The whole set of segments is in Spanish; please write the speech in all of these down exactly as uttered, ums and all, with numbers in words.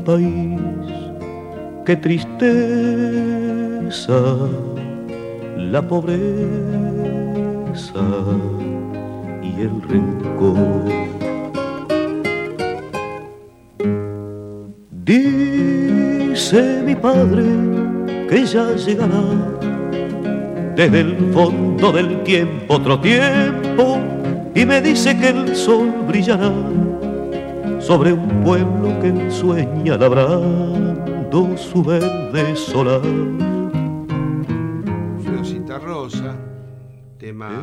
país, qué tristeza, la pobreza y el rencor. Dice mi padre que ya llegará desde el fondo del tiempo otro tiempo, y me dice que el sol brillará sobre un pueblo que él sueña labrando su verde solar. Florcita Rosa, tema,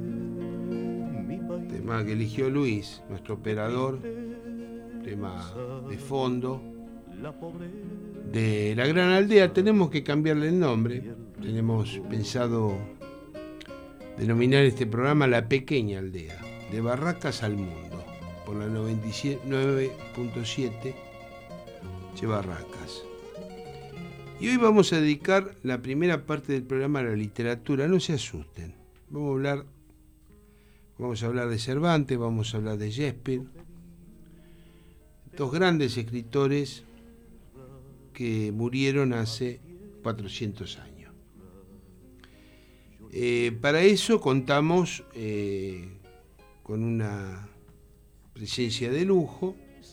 tema que eligió Luis, nuestro operador, tema de fondo de La Gran Aldea. Tenemos que cambiarle el nombre. Tenemos pensado denominar este programa La Pequeña Aldea, de Barracas al Mundo, por la noventa y nueve punto siete Che Barracas. Y hoy vamos a dedicar la primera parte del programa a la literatura. No se asusten, vamos a hablar, vamos a hablar de Cervantes, vamos a hablar de Shakespeare, dos grandes escritores que murieron hace cuatrocientos años. Eh, para eso contamos eh, con una presencia de lujo,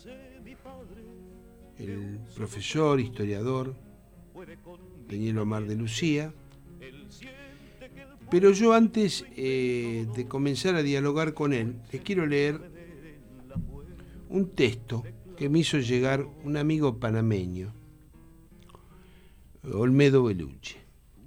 el profesor, historiador Daniel Omar de Lucía. Pero yo antes eh, de comenzar a dialogar con él, les quiero leer un texto que me hizo llegar un amigo panameño, Olmedo Beluche.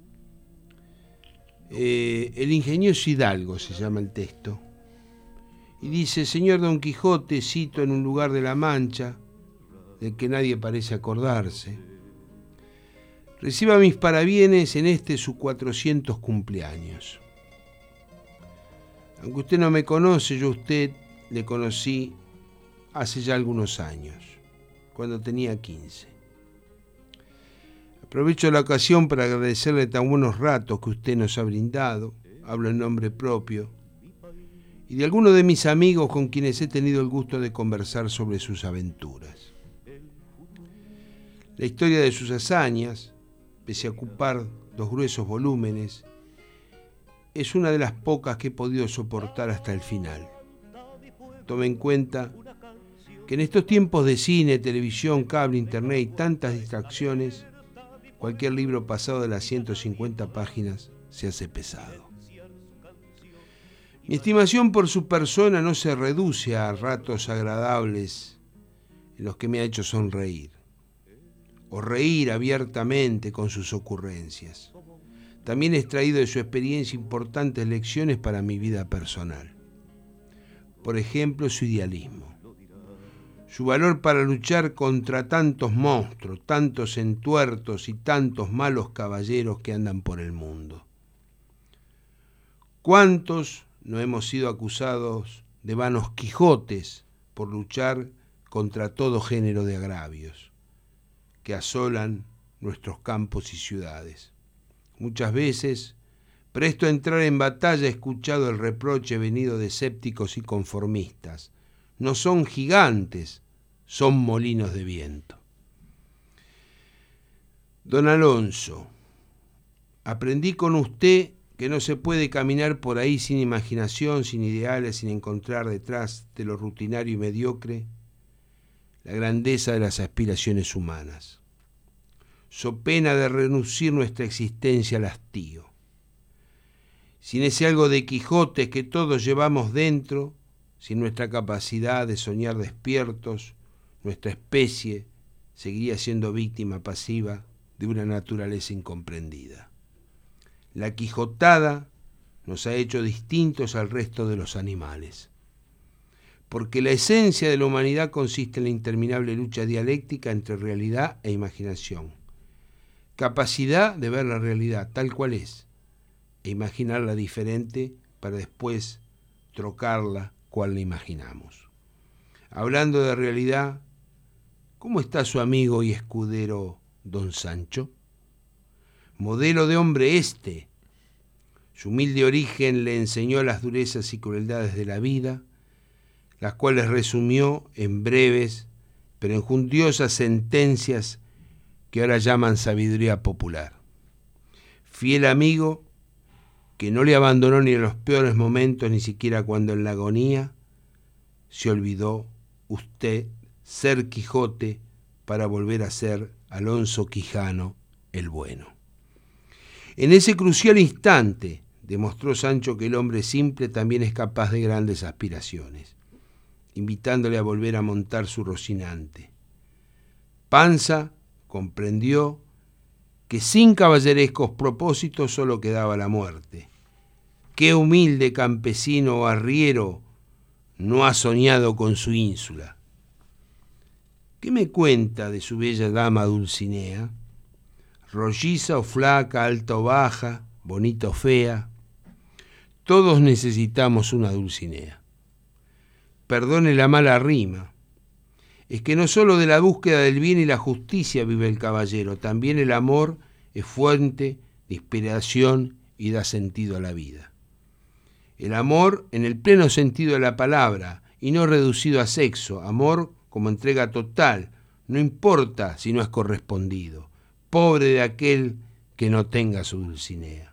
Eh, el ingenioso Hidalgo se llama el texto. Y dice: señor Don Quijote, cito en un lugar de la Mancha, del que nadie parece acordarse, reciba mis parabienes en este su cuatrocientos cumpleaños. Aunque usted no me conoce, yo a usted le conocí hace ya algunos años, cuando tenía quince. Aprovecho la ocasión para agradecerle tan buenos ratos que usted nos ha brindado. Hablo en nombre propio y de algunos de mis amigos con quienes he tenido el gusto de conversar sobre sus aventuras. La historia de sus hazañas, pese a ocupar dos gruesos volúmenes, es una de las pocas que he podido soportar hasta el final. Tome en cuenta que en estos tiempos de cine, televisión, cable, internet y tantas distracciones, cualquier libro pasado de las ciento cincuenta páginas se hace pesado. Mi estimación por su persona no se reduce a ratos agradables en los que me ha hecho sonreír o reír abiertamente con sus ocurrencias. También he extraído de su experiencia importantes lecciones para mi vida personal. Por ejemplo, su idealismo, su valor para luchar contra tantos monstruos, tantos entuertos y tantos malos caballeros que andan por el mundo. ¿Cuántos no hemos sido acusados de vanos Quijotes por luchar contra todo género de agravios que asolan nuestros campos y ciudades? Muchas veces, presto a entrar en batalla, he escuchado el reproche venido de escépticos y conformistas: no son gigantes, son molinos de viento. Don Alonso, aprendí con usted que no se puede caminar por ahí sin imaginación, sin ideales, sin encontrar detrás de lo rutinario y mediocre la grandeza de las aspiraciones humanas. So pena de reducir nuestra existencia al hastío. Sin ese algo de Quijote que todos llevamos dentro, sin nuestra capacidad de soñar despiertos, nuestra especie seguiría siendo víctima pasiva de una naturaleza incomprendida. La quijotada nos ha hecho distintos al resto de los animales, porque la esencia de la humanidad consiste en la interminable lucha dialéctica entre realidad e imaginación, capacidad de ver la realidad tal cual es e imaginarla diferente para después trocarla cual la imaginamos. Hablando de realidad, ¿cómo está su amigo y escudero don Sancho? Modelo de hombre este. Su humilde origen le enseñó las durezas y crueldades de la vida, las cuales resumió en breves pero enjundiosas sentencias que ahora llaman sabiduría popular. Fiel amigo que no le abandonó ni en los peores momentos, ni siquiera cuando en la agonía se olvidó usted ser Quijote para volver a ser Alonso Quijano el bueno. En ese crucial instante demostró Sancho que el hombre simple también es capaz de grandes aspiraciones, invitándole a volver a montar su Rocinante. Panza comprendió que sin caballerescos propósitos solo quedaba la muerte. Qué humilde campesino o arriero no ha soñado con su ínsula. ¿Qué me cuenta de su bella dama Dulcinea? Rolliza o flaca, alta o baja, bonita o fea, todos necesitamos una Dulcinea. Perdone la mala rima, es que no solo de la búsqueda del bien y la justicia vive el caballero, también el amor es fuente de inspiración y da sentido a la vida. El amor en el pleno sentido de la palabra y no reducido a sexo, amor como entrega total, no importa si no es correspondido. Pobre de aquel que no tenga su Dulcinea.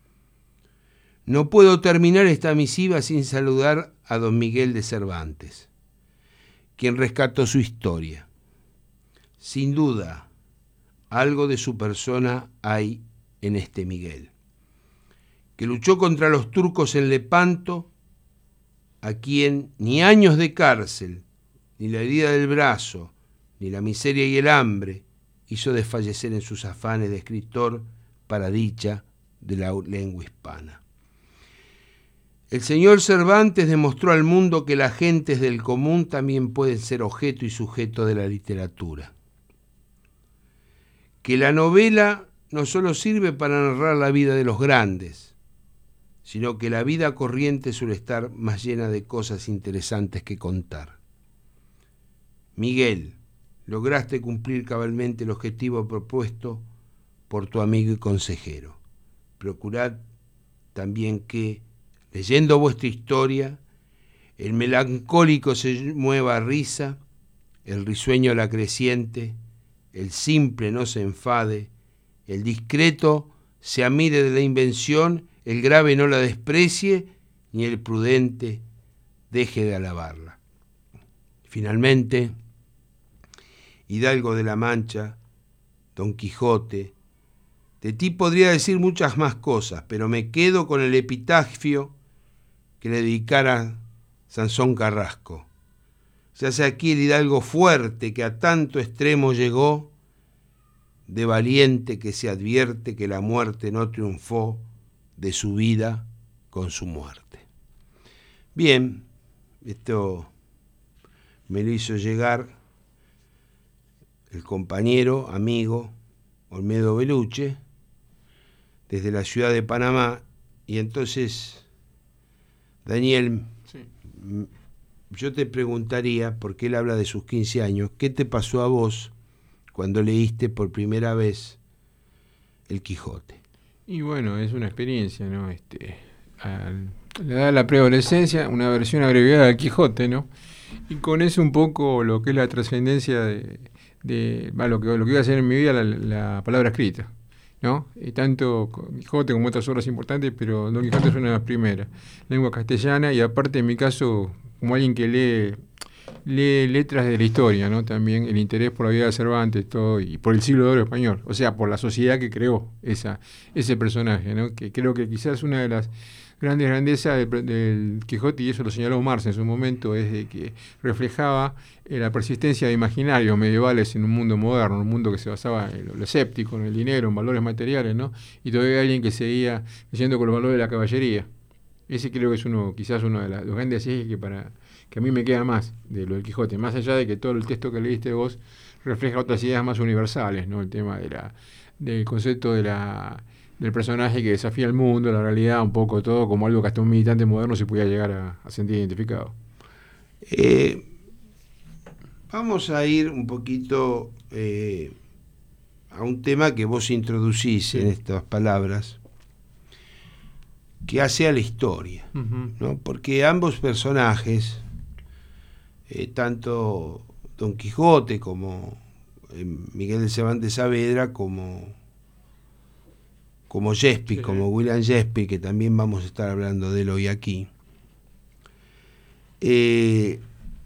No puedo terminar esta misiva sin saludar a don Miguel de Cervantes, quien rescató su historia. Sin duda, algo de su persona hay en este Miguel, que luchó contra los turcos en Lepanto, a quien ni años de cárcel, ni la herida del brazo, ni la miseria y el hambre hizo desfallecer en sus afanes de escritor para dicha de la lengua hispana. El señor Cervantes demostró al mundo que las gentes del común también pueden ser objeto y sujeto de la literatura. Que la novela no solo sirve para narrar la vida de los grandes, sino que la vida corriente suele estar más llena de cosas interesantes que contar. Miguel, lograste cumplir cabalmente el objetivo propuesto por tu amigo y consejero. Procurad también que, leyendo vuestra historia, el melancólico se mueva a risa, el risueño a la creciente, el simple no se enfade, el discreto se amire de la invención, el grave no la desprecie, ni el prudente deje de alabarla. Finalmente, Hidalgo de la Mancha, Don Quijote, de ti podría decir muchas más cosas, pero me quedo con el epitafio que le dedicara Sansón Carrasco. Se hace aquí el hidalgo fuerte que a tanto extremo llegó, de valiente que se advierte que la muerte no triunfó de su vida con su muerte. Bien, esto me lo hizo llegar el compañero, amigo, Olmedo Beluche, desde la ciudad de Panamá, y entonces, Daniel, sí. Yo te preguntaría, porque él habla de sus quince años, ¿qué te pasó a vos cuando leíste por primera vez El Quijote? Y bueno, es una experiencia, ¿no? Este, al, la edad de la preadolescencia, una versión abreviada del Quijote, ¿no? Y con eso un poco lo que es la trascendencia de, de bah, lo, que, lo que iba a hacer en mi vida la, la palabra escrita, ¿no? Y tanto Quijote como otras obras importantes, pero Don Quijote es una de las primeras, lengua castellana, y aparte en mi caso, como alguien que lee, lee letras de la historia, ¿no? También el interés por la vida de Cervantes, todo, y por el siglo de oro español, o sea, por la sociedad que creó esa, ese personaje, ¿no? Que creo que quizás una de las grandes grandezas del, del Quijote, y eso lo señaló Marx en su momento, es de que reflejaba eh, la persistencia de imaginarios medievales en un mundo moderno, un mundo que se basaba en lo, lo escéptico, en el dinero, en valores materiales, ¿no? Y todavía hay alguien que seguía leyendo con los valores de la caballería. Ese creo que es uno, quizás uno de los grandes ejes que para que a mí me queda más de lo del Quijote, más allá de que todo el texto que leíste vos refleja otras ideas más universales, ¿no? El tema de la, del concepto de la, del personaje que desafía el mundo, la realidad, un poco todo, como algo que hasta un militante moderno se podía llegar a, a sentir identificado. Eh, vamos a ir un poquito eh, a un tema que vos introducís sí. en estas palabras, que hace a la historia, uh-huh. ¿no? Porque ambos personajes, eh, tanto Don Quijote, como eh, Miguel de Cervantes Saavedra, como, como Shakespeare, sí. como William Shakespeare, que también vamos a estar hablando de él hoy aquí, eh,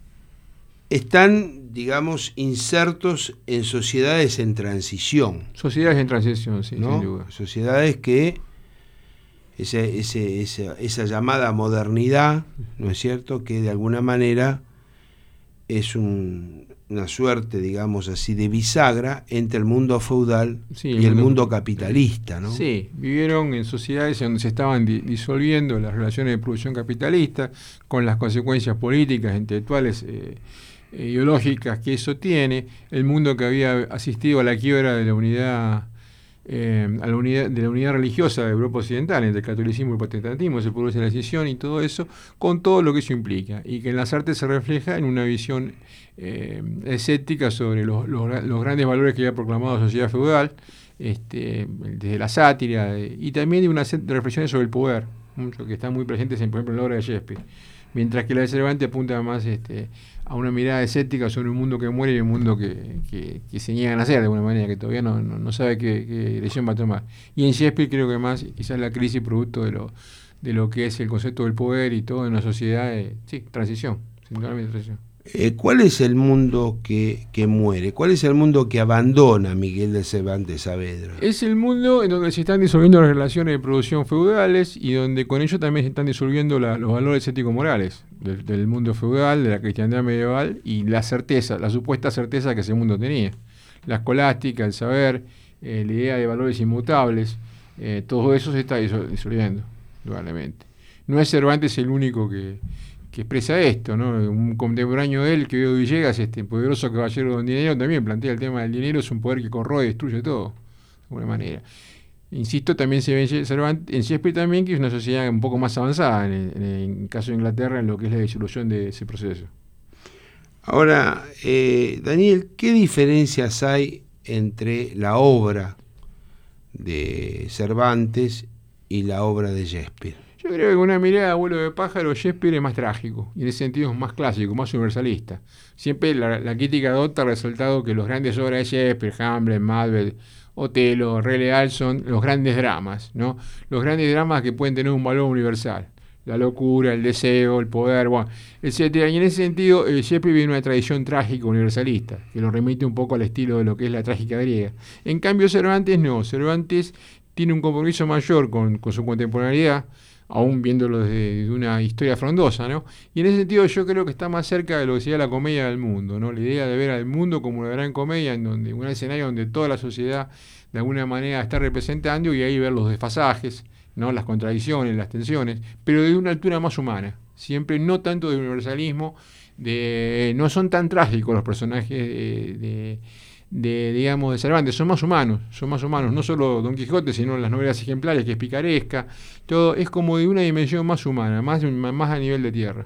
están, digamos, insertos en sociedades en transición. Sociedades en transición, sí, ¿no? sin duda. Sociedades que ese, ese, esa, esa llamada modernidad, ¿no es cierto?, que de alguna manera es un, una suerte, digamos así, de bisagra entre el mundo feudal sí, y el mundo, mundo capitalista, ¿no? Sí, vivieron en sociedades donde se estaban di disolviendo las relaciones de producción capitalista, con las consecuencias políticas, intelectuales, eh, ideológicas que eso tiene. El mundo que había asistido a la quiebra de la unidad Eh, a la unidad, de la unidad religiosa de Europa Occidental, entre el catolicismo y el protestantismo, se produce la decisión y todo eso, con todo lo que eso implica, y que en las artes se refleja en una visión eh, escéptica sobre los, los, los grandes valores que había proclamado la sociedad feudal, este, desde la sátira, eh, y también de una serie de reflexiones sobre el poder, mucho, que están muy presentes, en, por ejemplo, en la obra de Shakespeare, mientras que la de Cervantes apunta más este, a una mirada escéptica sobre un mundo que muere y un mundo que, que, que se niegan a hacer de alguna manera, que todavía no, no, no sabe qué, qué dirección va a tomar. Y en Shakespeare creo que más quizás la crisis producto de lo, de lo que es el concepto del poder y todo en una sociedad, eh, sí, transición, singularmente transición. Eh, ¿Cuál es el mundo que, que muere? ¿Cuál es el mundo que abandona Miguel de Cervantes Saavedra? Es el mundo en donde se están disolviendo las relaciones de producción feudales y donde con ello también se están disolviendo la, los valores ético-morales del, del mundo feudal, de la cristiandad medieval y la certeza, la supuesta certeza que ese mundo tenía. La escolástica, el saber, eh, la idea de valores inmutables, eh, todo eso se está disolviendo, probablemente. No es Cervantes el único que... que expresa esto, ¿no? Un contemporáneo de él, que veo Villegas, este poderoso caballero don dinero, también plantea el tema del dinero, es un poder que corroe y destruye todo, de alguna manera. Insisto, también se ve en Cervantes, en Shakespeare también, que es una sociedad un poco más avanzada, en el, en el caso de Inglaterra, en lo que es la disolución de ese proceso. Ahora, eh, Daniel, ¿qué diferencias hay entre la obra de Cervantes y la obra de Shakespeare? Yo creo que con una mirada de abuelo de pájaro, Shakespeare es más trágico, y en ese sentido es más clásico, más universalista. Siempre la, la crítica adopta ha resaltado que los grandes obras de Shakespeare, Hamlet, Macbeth, Otelo, Rey Lear, son los grandes dramas, ¿no? Los grandes dramas que pueden tener un valor universal. La locura, el deseo, el poder, bueno, etcétera. Y en ese sentido, eh, Shakespeare viene una tradición trágica universalista, que lo remite un poco al estilo de lo que es la trágica griega. En cambio, Cervantes no. Cervantes tiene un compromiso mayor con, con su contemporaneidad, aún viéndolo desde, desde una historia frondosa, ¿no? Y en ese sentido yo creo que está más cerca de lo que sería la comedia del mundo, ¿no? La idea de ver al mundo como una gran comedia, en donde un escenario donde toda la sociedad de alguna manera está representando, y ahí ver los desfasajes, ¿no? Las contradicciones, las tensiones, pero de una altura más humana, siempre no tanto de universalismo, de no son tan trágicos los personajes de, de de, digamos, de Cervantes, son más humanos, son más humanos, no solo Don Quijote, sino las novelas ejemplares, que es picaresca, todo es como de una dimensión más humana, más, más a nivel de tierra.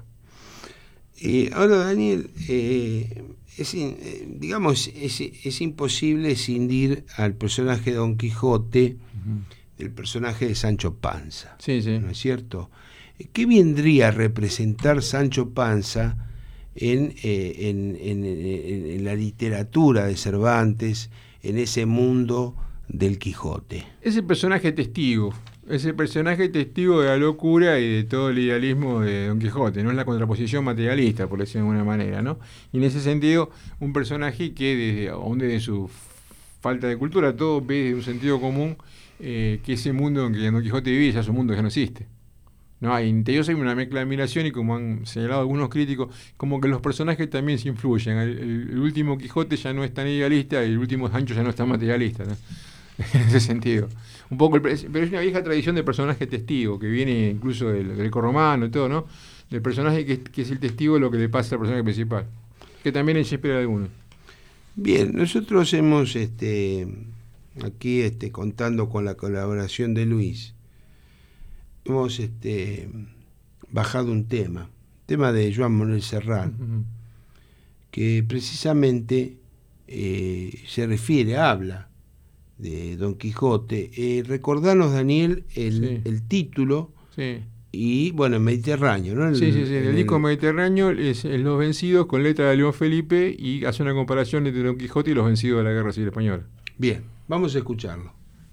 Eh, ahora, Daniel, eh, es, eh, digamos, es, es imposible escindir al personaje de Don Quijote uh-huh. del personaje de Sancho Panza, sí, sí. ¿no es cierto? ¿Qué vendría a representar Sancho Panza En, eh, en, en, en, en la literatura de Cervantes, en ese mundo del Quijote? Es el personaje testigo, es el personaje testigo de la locura y de todo el idealismo de Don Quijote, no es la contraposición materialista, por decirlo de alguna manera, ¿no? Y en ese sentido, un personaje que desde, aún desde su falta de cultura, todo ve desde un sentido común eh, que ese mundo en que Don Quijote vivía ya es un mundo que no existe. No, en ellos hay una mezcla de admiración y, como han señalado algunos críticos, como que los personajes también se influyen. El, el, el último Quijote ya no es tan idealista y el último Sancho ya no es tan materialista, ¿no? En ese sentido. Un poco el, pero es una vieja tradición de personaje testigo, que viene incluso del grecorromano y todo, ¿no? Del personaje que, que es el testigo de lo que le pasa al personaje principal, que también en Shakespeare hay algunos. Bien, nosotros hemos este, aquí este, contando con la colaboración de Luis, hemos este, bajado un tema, tema de Joan Manuel Serrat, uh-huh. que precisamente eh, se refiere, habla de Don Quijote. Eh, recordanos, Daniel, el, sí. el título sí. y bueno, en Mediterráneo, ¿no? El, sí, sí, sí. En el, el disco Mediterráneo es, es Los Vencidos con letra de León Felipe y hace una comparación entre Don Quijote y los vencidos de la Guerra Civil Española. Bien, vamos a escucharlo.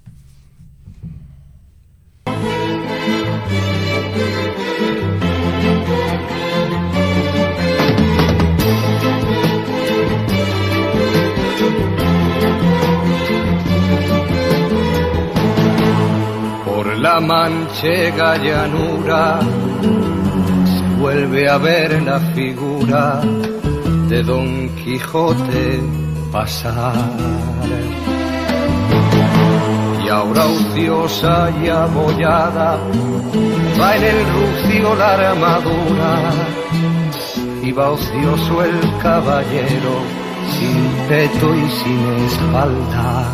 Por la manchega llanura se vuelve a ver la figura de Don Quijote pasar. Y ahora ociosa y abollada va en el rucio la armadura, y va ocioso el caballero sin peto y sin espalda.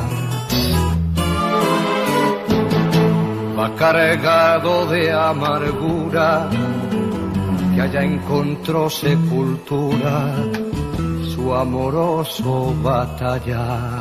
Va cargado de amargura, que allá encontró sepultura su amoroso batallar.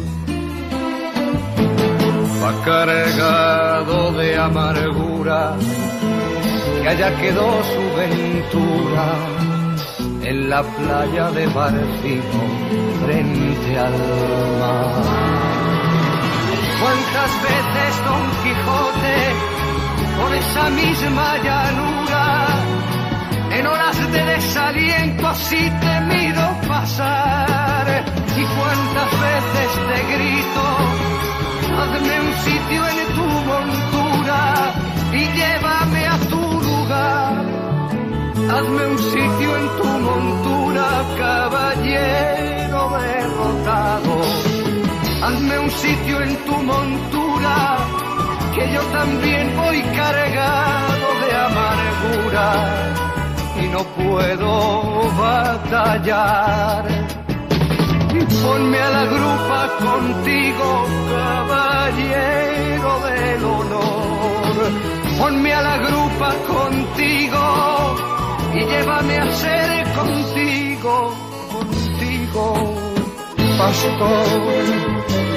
Va cargado de amargura, que allá quedó su ventura en la playa de Barcino frente al mar. ¿Cuántas veces Don Quijote por esa misma llanura en horas de desaliento así temido pasar? ¿Y cuántas veces te grito, hazme un sitio en tu montura y llévame a tu lugar? Hazme un sitio en tu montura, caballero derrotado. Hazme un sitio en tu montura, que yo también voy cargado de amargura y no puedo batallar. Ponme a la grupa contigo, caballero del honor. Ponme a la grupa contigo y llévame a ser contigo, contigo, pastor.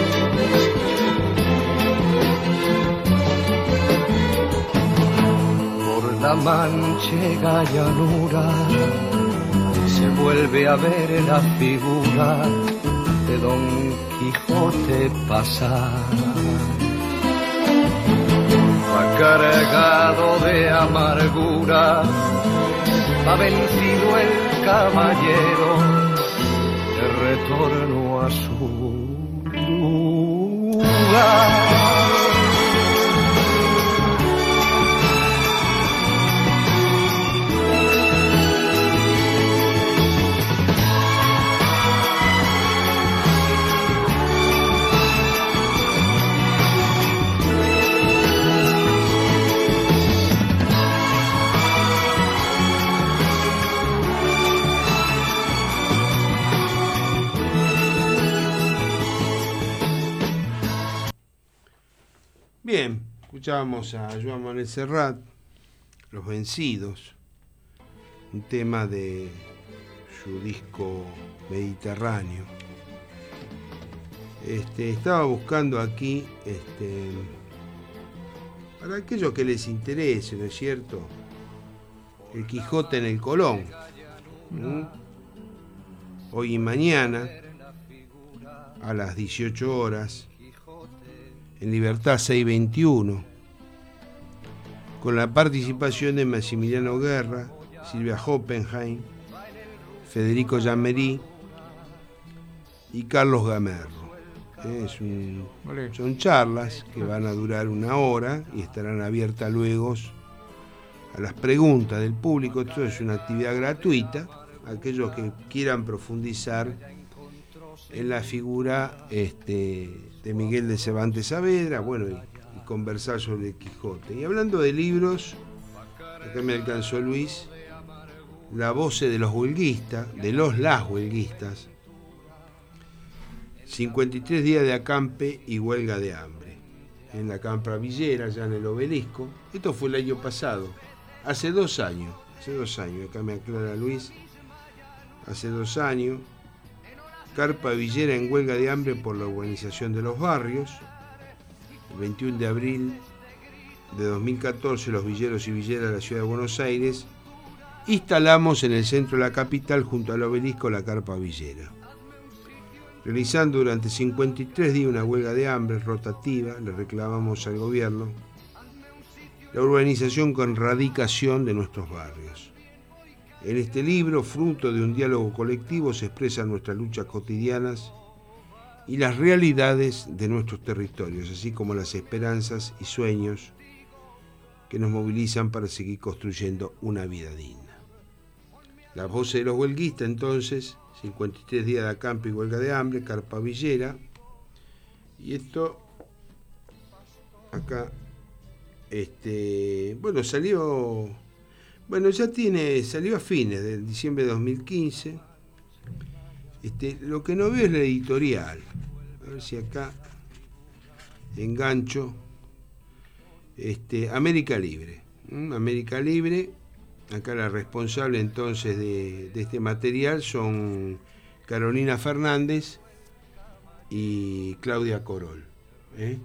La manchega llanura se vuelve a ver la figura de Don Quijote pasar. Va cargado de amargura, va vencido el caballero de retorno a su lugar. Bien, escuchábamos a Joan Manuel Serrat, Los Vencidos, un tema de su disco Mediterráneo. Este, estaba buscando aquí, este, para aquellos que les interese, ¿no es cierto?, El Quijote en el Colón. ¿Mm? Hoy y mañana, a las dieciocho horas, en Libertad seiscientos veintiuno, con la participación de Maximiliano Guerra, Silvia Hoppenheim, Federico Jamerí y Carlos Gamerro. Es un, son charlas que van a durar una hora y estarán abiertas luego a las preguntas del público. Esto es una actividad gratuita. Aquellos que quieran profundizar en la figura este, de Miguel de Cervantes Saavedra, bueno, y, y conversar sobre el Quijote. Y hablando de libros, acá me alcanzó Luis, La voz de los huelguistas, de los las huelguistas, cincuenta y tres días de acampe y huelga de hambre, en la Campa Villera, ya en el Obelisco. Esto fue el año pasado, hace dos años, hace dos años, acá me aclara Luis, hace dos años, Carpa Villera en huelga de hambre por la urbanización de los barrios. El veintiuno de abril de dos mil catorce, los villeros y villeras de la ciudad de Buenos Aires, instalamos en el centro de la capital, junto al obelisco, la carpa villera. Realizando durante cincuenta y tres días una huelga de hambre rotativa, le reclamamos al gobierno la urbanización con radicación de nuestros barrios. En este libro, fruto de un diálogo colectivo, se expresan nuestras luchas cotidianas y las realidades de nuestros territorios, así como las esperanzas y sueños que nos movilizan para seguir construyendo una vida digna. Las voces de los huelguistas, entonces, cincuenta y tres días de acampe y huelga de hambre, carpa villera, y esto acá, este, bueno, salió, bueno, ya tiene, salió a fines de diciembre de dos mil quince. Este, lo que no veo es la editorial. A ver si acá engancho. Este, América Libre. ¿Mm? América Libre. Acá la responsable entonces de, de este material son Carolina Fernández y Claudia Corol. ¿Eh?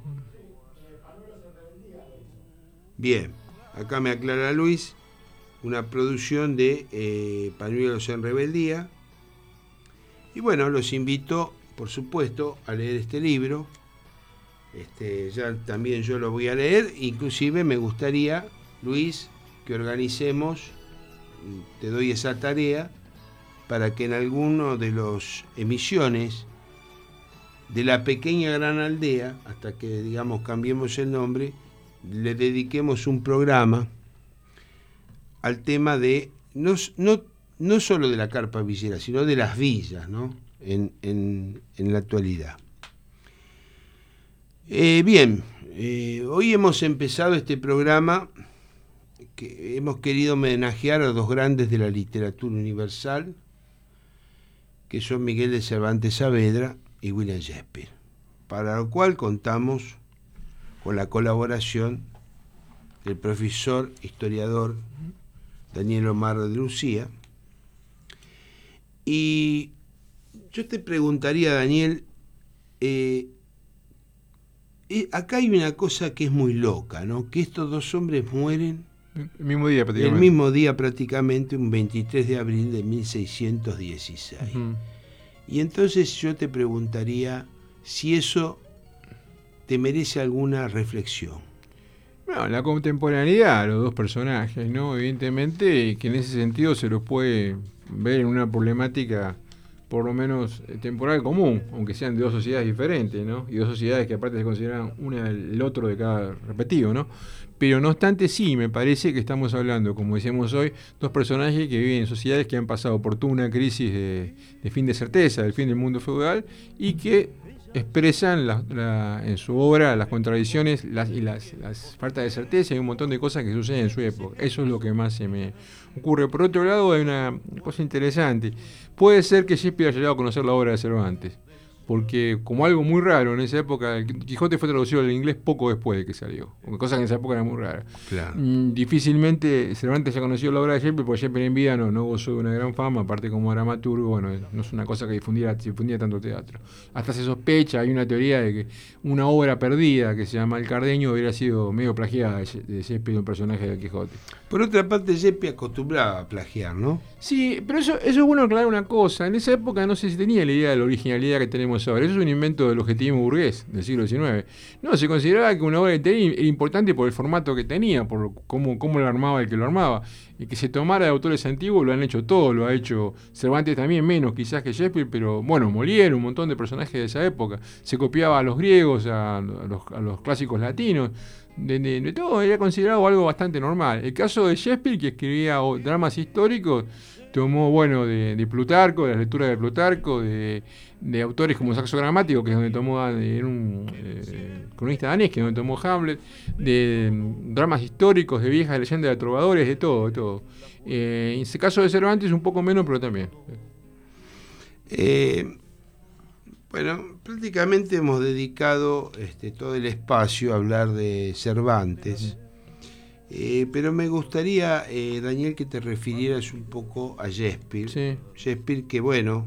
Bien, acá me aclara Luis, una producción de eh, Pañuelos en Rebeldía. Y bueno, los invito, por supuesto, a leer este libro. Este, ya también yo lo voy a leer. Inclusive me gustaría, Luis, que organicemos, te doy esa tarea, para que en alguno de las emisiones de La Pequeña Gran Aldea, hasta que, digamos, cambiemos el nombre, le dediquemos un programa al tema de, no, no, no solo de la carpa villera, sino de las villas, ¿no? en, en, en la actualidad. Eh, bien, eh, hoy hemos empezado este programa que hemos querido homenajear a dos grandes de la literatura universal, que son Miguel de Cervantes Saavedra y William Shakespeare, para lo cual contamos con la colaboración del profesor historiador Daniel Omar de Lucía. Y yo te preguntaría, Daniel, eh, eh, acá hay una cosa que es muy loca, ¿no? Que estos dos hombres mueren el mismo día prácticamente. El mismo día prácticamente, un veintitrés de abril de mil seiscientos dieciséis. Uh-huh. Y entonces yo te preguntaría si eso te merece alguna reflexión. Bueno, la contemporaneidad, los dos personajes, ¿no? Evidentemente que en ese sentido se los puede ver en una problemática por lo menos temporal común, aunque sean de dos sociedades diferentes, ¿no? Y dos sociedades que aparte se consideran una el otro de cada respectivo, ¿no? Pero no obstante, sí, me parece que estamos hablando, como decíamos hoy, dos personajes que viven en sociedades que han pasado por toda una crisis de, de fin de certeza, del fin del mundo feudal, y que expresan la, la, en su obra las contradicciones las, y las, las faltas de certeza y un montón de cosas que suceden en su época. Eso es lo que más se me ocurre. Por otro lado, hay una cosa interesante. Puede ser que Shakespeare haya llegado a conocer la obra de Cervantes, porque como algo muy raro en esa época, el Quijote fue traducido al inglés poco después de que salió, cosa que en esa época era muy rara. Claro. Mm, difícilmente Cervantes haya conocido la obra de Shakespeare, porque Shakespeare en vida no, no gozó de una gran fama, aparte como dramaturgo, bueno, no es una cosa que difundiera, difundía tanto teatro. Hasta se sospecha, hay una teoría de que una obra perdida que se llama El Cardenio hubiera sido medio plagiada de Shakespeare, un personaje del Quijote. Por otra parte, Shakespeare acostumbraba a plagiar, ¿no? Sí, pero eso, eso es bueno aclarar una cosa. En esa época no se tenía la idea de la originalidad que tenemos ahora. Eso es un invento del objetivismo burgués del siglo diecinueve. No, se consideraba que una obra de teatro era importante por el formato que tenía, por cómo, cómo lo armaba el que lo armaba. Y que se tomara de autores antiguos lo han hecho todos. Lo ha hecho Cervantes también, menos quizás que Shakespeare, pero bueno, Molière, un montón de personajes de esa época. Se copiaba a los griegos, a, a, los, a los clásicos latinos. De, de, de todo era considerado algo bastante normal. El caso de Shakespeare, que escribía dramas históricos, tomó, bueno, de, de Plutarco, de las lecturas de Plutarco, de, de autores como Saxo Gramático, que es donde tomó, de un eh, cronista danés, que es donde tomó Hamlet, de, de dramas históricos, de viejas leyendas de trovadores, de todo, de todo. Eh, en ese caso de Cervantes un poco menos, pero también. Eh... Bueno, prácticamente hemos dedicado este, todo el espacio a hablar de Cervantes, eh, pero me gustaría, eh, Daniel, que te refirieras un poco a Shakespeare. Sí. Shakespeare que, bueno,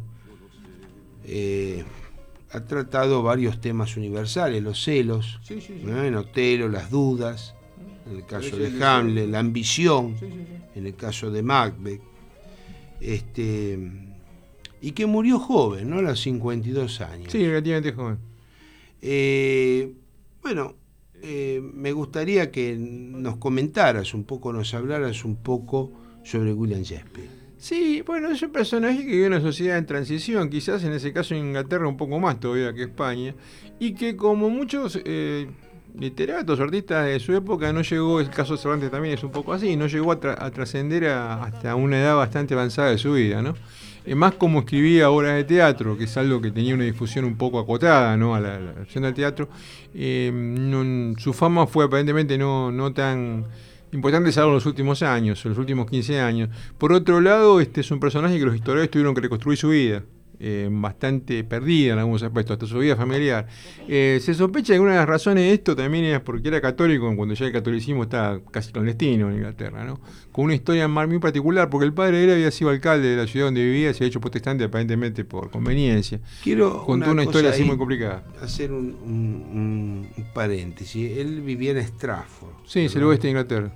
eh, ha tratado varios temas universales, los celos, sí, sí, sí. ¿no? En Otelo, las dudas, en el caso Sí, de sí, Hamlet, sí. la ambición, Sí, sí, sí. en el caso de Macbeth, este, y que murió joven, ¿no? A los cincuenta y dos años. Sí, relativamente joven. Eh, bueno, eh, me gustaría que nos comentaras un poco, nos hablaras un poco sobre William Shakespeare. Sí, bueno, es un personaje que vive en una sociedad en transición, quizás en ese caso en Inglaterra un poco más todavía que España, y que como muchos eh, literatos, artistas de su época, no llegó, el caso de Cervantes también es un poco así, no llegó a, tra- a trascender a- hasta una edad bastante avanzada de su vida, ¿no? Eh, más como escribía obras de teatro, que es algo que tenía una difusión un poco acotada, ¿no? A la, la versión del teatro, eh, no- su fama fue aparentemente no, no tan importante, salvo en los últimos años, en los últimos quince años. Por otro lado, este es un personaje que los historiadores tuvieron que reconstruir su vida, eh, bastante perdida en algunos aspectos, hasta su vida familiar. Eh, se sospecha que una de las razones de esto también es porque era católico, cuando ya el catolicismo estaba casi clandestino en Inglaterra, ¿no? Con una historia muy particular, porque el padre de él había sido alcalde de la ciudad donde vivía y se había hecho protestante aparentemente por conveniencia. Quiero Contó una, una historia cosa así ahí, muy complicada. hacer un, un- un paréntesis. Él vivía en Stratford. Sí, es el ¿verdad? oeste de Inglaterra.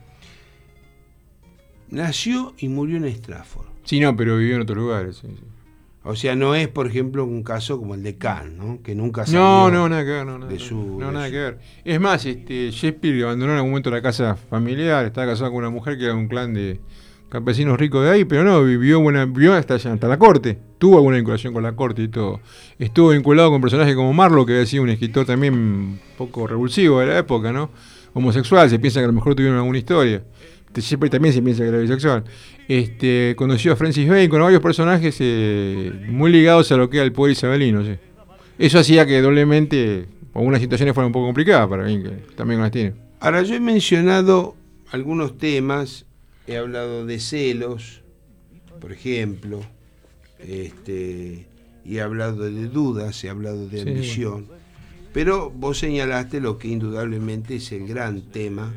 Nació y murió en Stratford. Sí, no, pero vivió en otros lugares. Sí, sí. O sea, no es, por ejemplo, un caso como el de Kant, ¿no? Que nunca salió. No, no, nada que ver, no, nada, de su- no, de nada su- que ver. Es más, este, Shakespeare abandonó en algún momento la casa familiar, estaba casado con una mujer que era de un clan de campesinos ricos de ahí, pero no, vivió buena, vivió hasta, hasta la corte, tuvo alguna vinculación con la corte y todo. Estuvo vinculado con personajes como Marlowe, que había sido un escritor también un poco revulsivo de la época, ¿no? Homosexual, se piensa que a lo mejor tuvieron alguna historia. Shakespeare también se piensa que era bisexual. Este, conoció a Francis Bacon, a varios personajes eh, muy ligados a lo que era el poder isabelino. Sí. Eso hacía que doblemente algunas situaciones fueran un poco complicadas para mí, que también las tiene. Ahora, yo he mencionado algunos temas, he hablado de celos, por ejemplo, este, y he hablado de dudas, he hablado de Sí. ambición, pero vos señalaste lo que indudablemente es el gran tema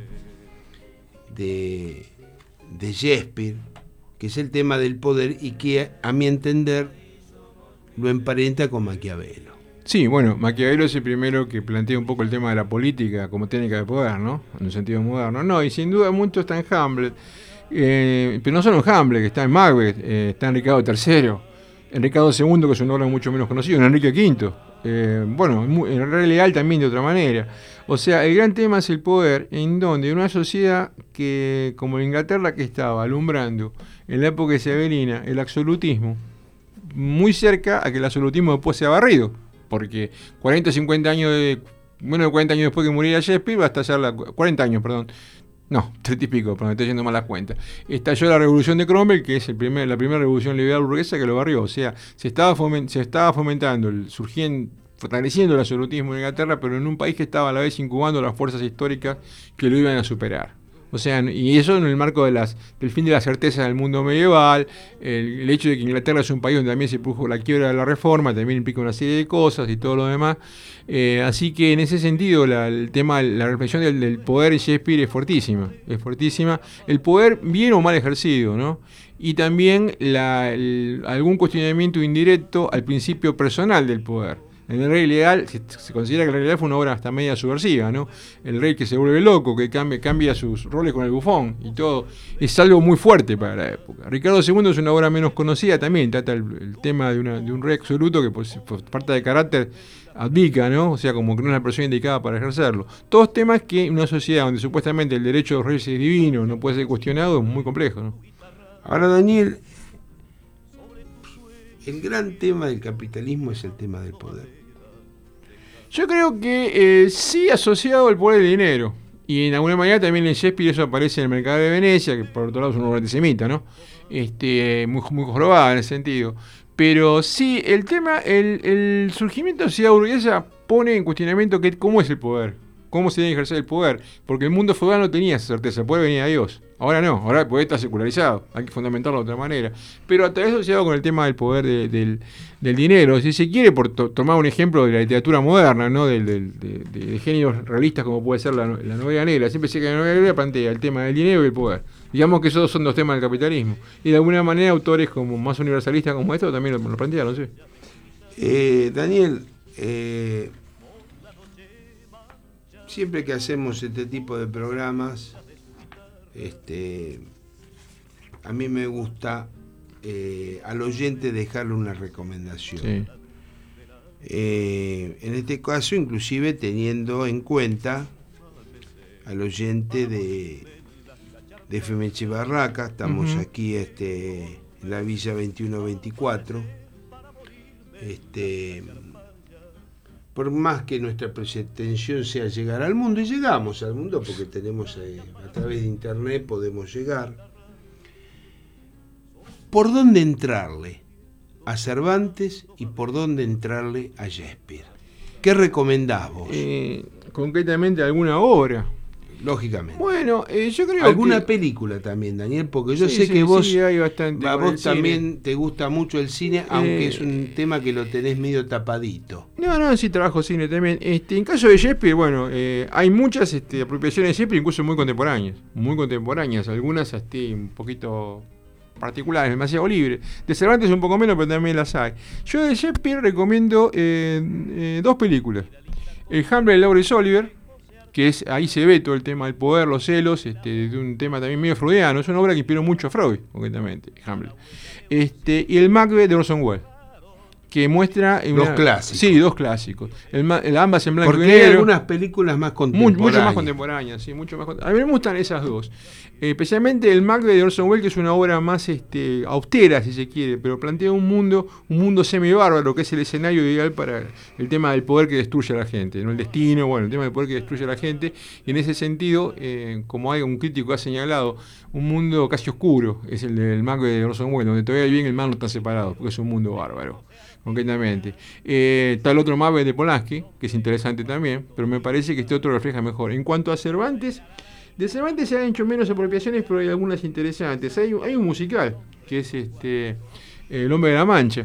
de, de Shakespeare, que es el tema del poder y que, a mi entender, lo emparenta con Maquiavelo. Sí, bueno, Maquiavelo es el primero que plantea un poco el tema de la política como técnica de poder, ¿no? En un sentido moderno. No, y sin duda mucho está en Hamlet, eh, pero no solo en Hamlet, que está en Macbeth, eh, está en Ricardo tercero, en Ricardo segundo, que es un obra mucho menos conocido, en Enrique quinto. Eh, bueno, en el Rey Leal también de otra manera. O sea, el gran tema es el poder, en donde una sociedad que, como Inglaterra, que estaba alumbrando en la época isabelina el absolutismo, muy cerca a que el absolutismo después sea barrido, porque cuarenta o cincuenta años, de, menos de cuarenta años después que muriera Shakespeare, va a estallar la, cuarenta años, perdón, no, treinta y pico, pero me estoy yendo mal las cuentas. Estalló la revolución de Cromwell, que es el primer, la primera revolución liberal burguesa que lo barrió. O sea, se estaba, foment, se estaba fomentando, el, surgiendo, fortaleciendo el absolutismo en Inglaterra, pero en un país que estaba a la vez incubando las fuerzas históricas que lo iban a superar. O sea, y eso en el marco de las, del fin de la certeza del mundo medieval, el, el hecho de que Inglaterra es un país donde también se produjo la quiebra de la reforma, también implica una serie de cosas y todo lo demás. Eh, así que en ese sentido la, el tema, la reflexión del, del poder de Shakespeare es fuertísima, es fuertísima. El poder bien o mal ejercido, ¿no? Y también la, el, algún cuestionamiento indirecto al principio personal del poder. En el Rey Leal se, se considera que el Rey Leal fue una obra hasta media subversiva, ¿no? El rey que se vuelve loco, que cambia, cambia sus roles con el bufón y todo, es algo muy fuerte para la época. Ricardo segundo es una obra menos conocida, también trata el, el tema de, una, de un rey absoluto que pues, por falta de carácter abdica, ¿no? O sea, como que no es la persona indicada para ejercerlo. Todos temas que en una sociedad donde supuestamente el derecho de los reyes es divino, no puede ser cuestionado, es muy complejo, ¿no? Ahora, Daniel, el gran tema del capitalismo es el tema del poder. Yo creo que eh, sí asociado al poder del dinero. Y en alguna manera también en Shakespeare eso aparece en el Mercader de Venecia, que por otro lado es un obra antisemita, ¿no? Este, muy, muy jorobada en ese sentido. Pero sí, el tema, el, el surgimiento de la sociedad burguesa pone en cuestionamiento que, cómo es el poder, cómo se debe ejercer el poder. Porque el mundo feudal no tenía esa certeza, el poder venía de Dios. Ahora no, ahora el poder está secularizado, hay que fundamentarlo de otra manera. Pero a través asociado con el tema del poder de, del, del dinero, si se quiere, por to tomar un ejemplo de la literatura moderna, ¿no? Del, del, de, de, de géneros realistas como puede ser la, la novela negra, siempre sé que la novela negra plantea el tema del dinero y el poder. Digamos que esos son dos temas del capitalismo. Y de alguna manera autores como más universalistas como estos también lo, lo plantearon, ¿sí? Eh, Daniel, eh, siempre que hacemos este tipo de programas, este, a mí me gusta eh, al oyente dejarle una recomendación. Sí. Eh, en este caso, inclusive teniendo en cuenta al oyente de, de F M Barraca, estamos uh-huh. aquí este, en la Villa veintiuno veinticuatro. Este, por más que nuestra pretensión sea llegar al mundo, y llegamos al mundo porque tenemos eh, a través de internet podemos llegar. ¿Por dónde entrarle a Cervantes y por dónde entrarle a Shakespeare? ¿Qué recomendás vos? Eh, concretamente alguna obra. Lógicamente. Bueno, eh, yo creo alguna que... película también, Daniel, porque yo sí, sé sí, que vos, sí, hay bastante a vos el también cine. Te gusta mucho el cine, eh, aunque es un tema que lo tenés medio tapadito. No, no, sí trabajo cine también. Este, en caso de Shakespeare, bueno, eh, hay muchas este, apropiaciones de Shakespeare, incluso muy contemporáneas, muy contemporáneas, algunas este, un poquito particulares, demasiado libres. De Cervantes un poco menos, pero también las hay. Yo de Shakespeare recomiendo eh, eh, dos películas. El Hamlet de Laurence Olivier, que es, ahí se ve todo el tema del poder, los celos, este, de un tema también medio freudiano. Es una obra que inspiró mucho a Freud, concretamente, Hamlet. Este, y el Macbeth de Orson Welles, que muestra... Una, dos clásicos. Sí, dos clásicos. El, el, ambas en blanco Porque y negro. hay algunas películas más contemporáneas. Mucho más contemporáneas, sí, mucho más contemporáneas. A mí me gustan esas dos. Eh, especialmente el Macbeth de Orson Welles, que es una obra más este, austera, si se quiere, pero plantea un mundo, un mundo semi-bárbaro, que es el escenario ideal para el tema del poder que destruye a la gente, no el destino, bueno, el tema del poder que destruye a la gente. Y en ese sentido, eh, como hay un crítico ha señalado, un mundo casi oscuro es el del Macbeth de Orson Welles, donde todavía el bien y el mal no están separados, porque es un mundo bárbaro. Concretamente. Eh, está el otro Macbeth de Polanski, que es interesante también, pero me parece que este otro refleja mejor. En cuanto a Cervantes, de Cervantes se han hecho menos apropiaciones, pero hay algunas interesantes. Hay, hay un musical, que es este El Hombre de la Mancha.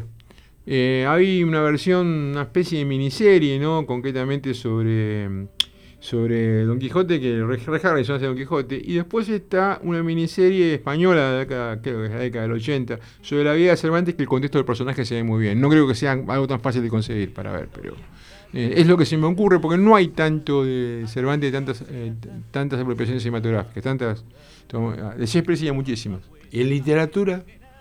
Eh, hay una versión, una especie de miniserie, ¿no? Concretamente sobre, sobre Don Quijote, que Ray Harryson hace Don Quijote. Y después está una miniserie española, de acá, creo que es la década del ochenta, sobre la vida de Cervantes, que el contexto del personaje se ve muy bien. No creo que sea algo tan fácil de conseguir para ver, pero eh, es lo que se me ocurre, porque no hay tanto de Cervantes, tantas, eh, tantas apropiaciones cinematográficas, tantas. De Shakespeare sí hay muchísimas. ¿Y en literatura?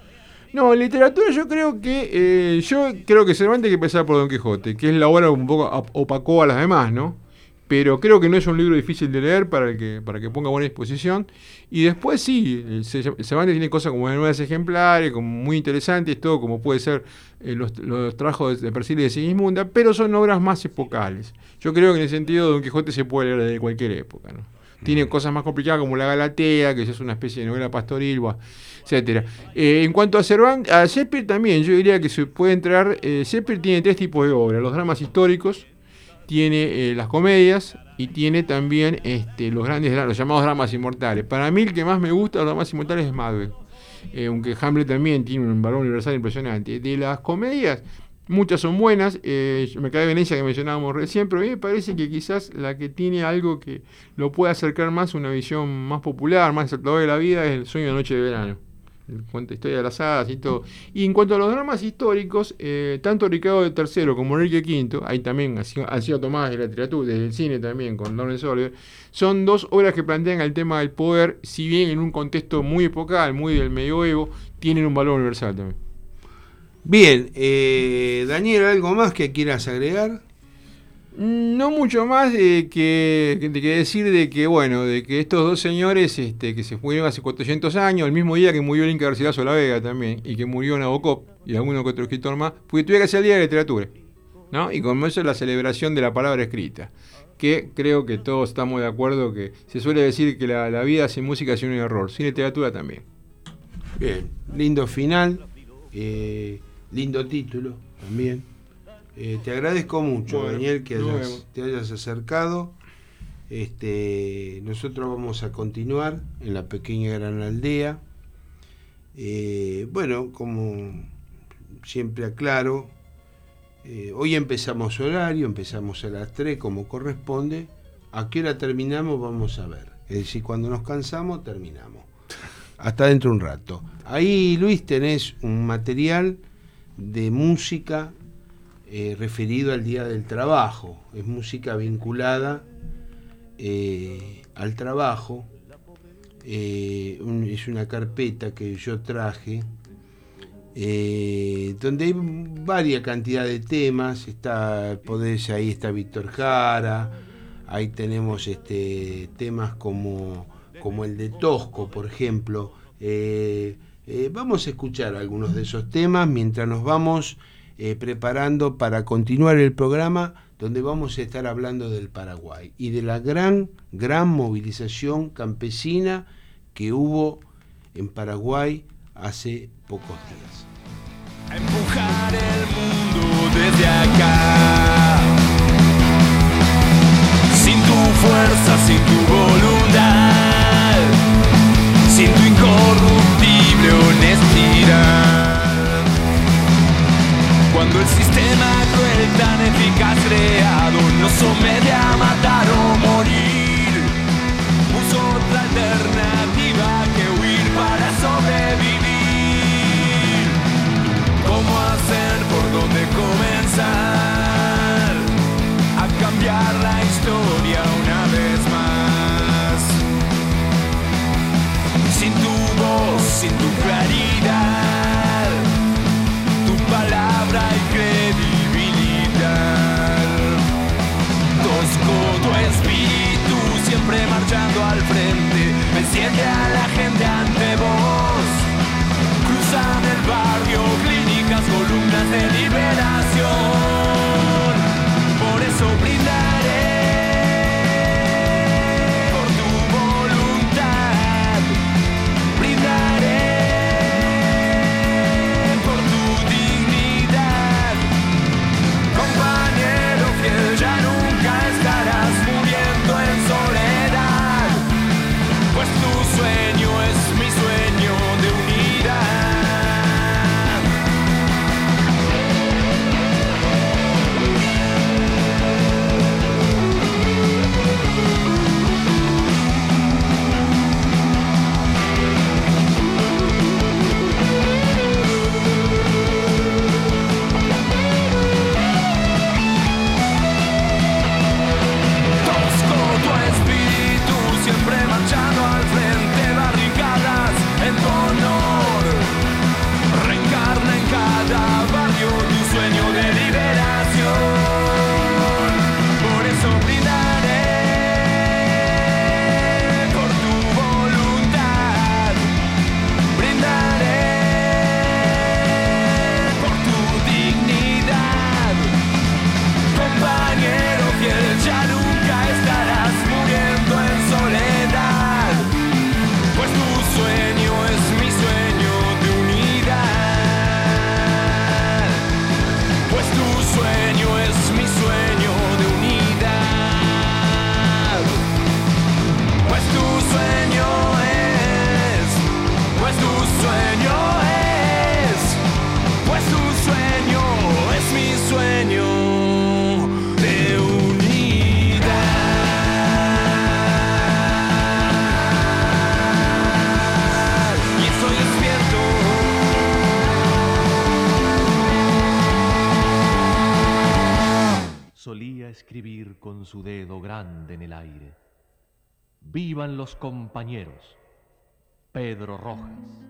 No, en literatura yo creo que eh, yo creo que Cervantes hay que empezar por Don Quijote, que es la obra un poco opacó a las demás, ¿no? Pero creo que no es un libro difícil de leer para el que para que ponga buena disposición. Y después sí, Cervantes tiene cosas como nuevas ejemplares, como muy interesantes, todo como puede ser eh, los, los trabajos de Persiles y de Sigismunda, pero son obras más epocales. Yo creo que en ese sentido Don Quijote se puede leer de cualquier época, ¿no? Tiene cosas más complicadas como la Galatea, que es una especie de novela pastoril, etcétera. Eh, en cuanto a Cervantes, a Shakespeare también, yo diría que se puede entrar. Eh, Shakespeare tiene tres tipos de obras: los dramas históricos, tiene eh, las comedias y tiene también este, los grandes, los llamados dramas inmortales. Para mí el que más me gusta de los dramas inmortales es Macbeth, eh, aunque Hamlet también tiene un valor universal impresionante. De las comedias, muchas son buenas. eh, Mercado de Venecia, que mencionábamos recién, pero a mí me parece que quizás la que tiene algo que lo puede acercar más a una visión más popular, más acertadora de la vida, es El Sueño de Noche de Verano. Cuenta historia de las hadas y todo. Y en cuanto a los dramas históricos, eh, tanto Ricardo tercero como Enrique quinto, ahí también han sido tomadas de la literatura, desde el cine también, con Laurence Olivier, son dos obras que plantean el tema del poder, si bien en un contexto muy epocal, muy del medioevo, tienen un valor universal también. Bien, eh, Daniel, ¿algo más que quieras agregar? No mucho más de que, de que decir de que, bueno, de que estos dos señores este, que se murieron hace cuatrocientos años, el mismo día que murió el Inca Garcilaso de la Vega también, y que murió Nabokov y alguno que otro escritor más, porque tuviera que ser el Día de la Literatura, ¿no? Y como eso es la celebración de la palabra escrita, que creo que todos estamos de acuerdo que se suele decir que la, la vida sin música es un error, sin literatura también. Bien, lindo final, eh, lindo título también. Eh, te agradezco mucho, bueno, Daniel, que hayas, te hayas acercado. Este, nosotros vamos a continuar en la pequeña gran aldea. Eh, bueno, como siempre aclaro, eh, hoy empezamos horario, empezamos a las tres como corresponde. ¿A qué hora terminamos? Vamos a ver. Es decir, cuando nos cansamos, terminamos. Hasta dentro de un rato. Ahí, Luis, tenés un material de música Eh, referido al Día del Trabajo. Es música vinculada eh, al trabajo. eh, un, es una carpeta que yo traje, eh, donde hay varias cantidad de temas. Está, podés, ahí está Víctor Jara, ahí tenemos este, temas como, como el de Tosco, por ejemplo. Eh, eh, vamos a escuchar algunos de esos temas mientras nos vamos eh, preparando para continuar el programa, donde vamos a estar hablando del Paraguay y de la gran, gran movilización campesina que hubo en Paraguay hace pocos días. A empujar el mundo desde acá, sin tu fuerza, sin tu voluntad, sin tu incorruptible honestidad. Cuando el sistema cruel tan eficaz creado nos somete a matar o morir, puso otra alternativa que huir para sobrevivir. ¿Cómo hacer? ¿Por dónde comenzar? A cambiar la historia una vez más. Sin tu voz, sin tu claridad, tu palabra y credibilidad. Tosco tu espíritu, siempre marchando al frente, enciende a la gente ante vos. Cruzan el barrio, clínicas, columnas de liberación. Por eso brindaré por tu voluntad, brindaré por tu dignidad. Compañero fiel, ya nunca estarás muriendo en soledad, pues tu sueño es mi sueño de unidad. Tosco tu espíritu, siempre marchando al frente, barricadas en tu honor. Reencarna en cada barrio tu sueño de liberación. Por eso brindaré por tu voluntad, brindaré por tu dignidad. Compañero fiel, ya nunca estarás muriendo en soledad, pues tu sueño es mi sueño de unidad, pues tu sueño es mi sueño de unidad, pues tu sueño es, pues tu sueño es, pues tu sueño es mi sueño de unidad. Y estoy despierto. Solía escribir con su dedo grande en el aire: vivan los compañeros. Pedro Rojas.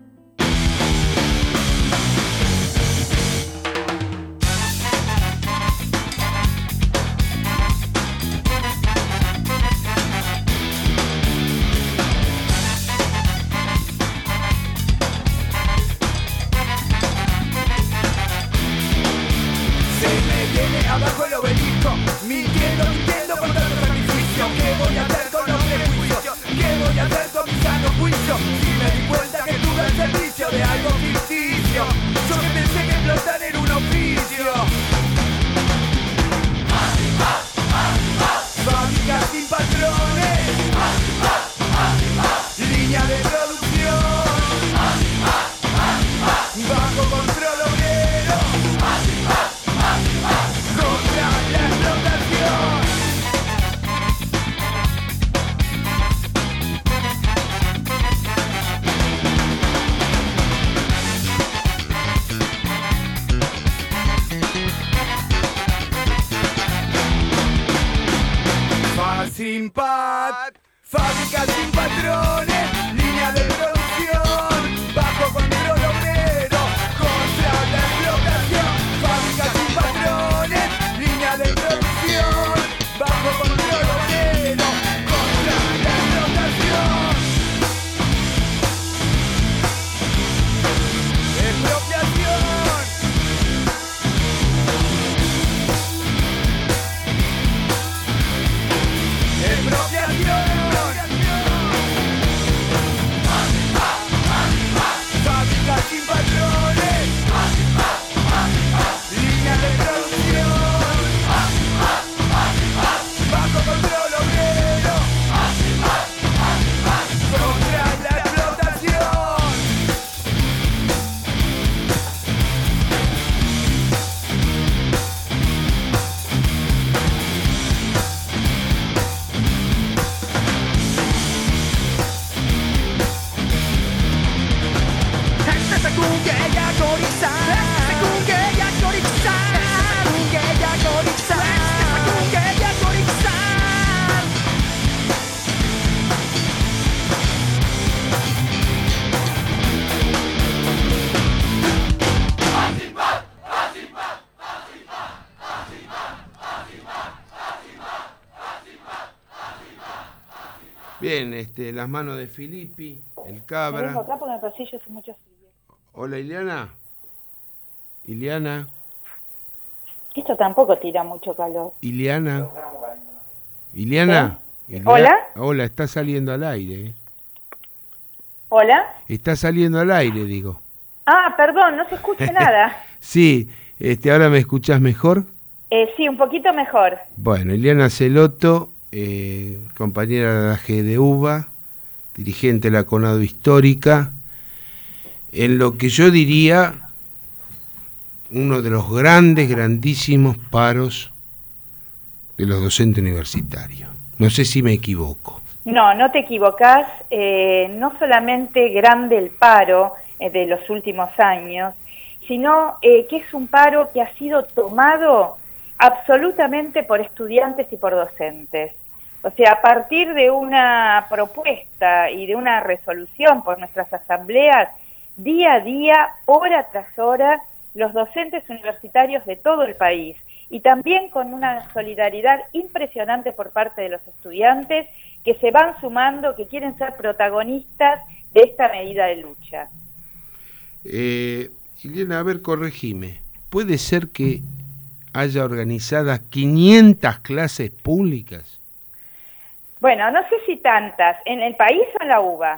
Se me viene abajo el obelisco, mintiendo, mintiendo con tanto sacrificio. ¿Qué voy a hacer con los prejuicios? ¿Qué voy a hacer con mi sano juicio? Si me di cuenta que tuve el servicio de algo ficticio, yo que pensé que explotar era un oficio. Fábrica sin patrones, línea de producción, bajo control obrero, contra la explotación. Sin pat, fábrica sin patrones, Bien, este, las manos de Filippi, el Me cabra. vengo acá porque en el pasillo hace mucho frío. Hola, Ileana. Ileana. Esto tampoco tira mucho calor. Ileana. Ileana. ¿Eh? Ileana. ¿Hola? Hola, está saliendo al aire. ¿eh? ¿Hola? Está saliendo al aire, digo. Ah, perdón, no se escucha nada. Sí, este, ¿ahora me escuchás mejor? Eh, sí, un poquito mejor. Bueno, Ileana Celoto, eh, compañera de la G de UBA, dirigente de la CONADO Histórica, en lo que yo diría uno de los grandes, grandísimos paros de los docentes universitarios. No sé si me equivoco. No, no te equivocás. Eh, no solamente grande el paro eh, de los últimos años, sino eh, que es un paro que ha sido tomado absolutamente por estudiantes y por docentes. O sea, a partir de una propuesta y de una resolución por nuestras asambleas, día a día, hora tras hora, los docentes universitarios de todo el país, y también con una solidaridad impresionante por parte de los estudiantes que se van sumando, que quieren ser protagonistas de esta medida de lucha. Eh, Ileana, a ver, corregime. ¿Puede ser que haya organizadas quinientas clases públicas? Bueno, no sé si tantas, ¿en el país o en la UBA?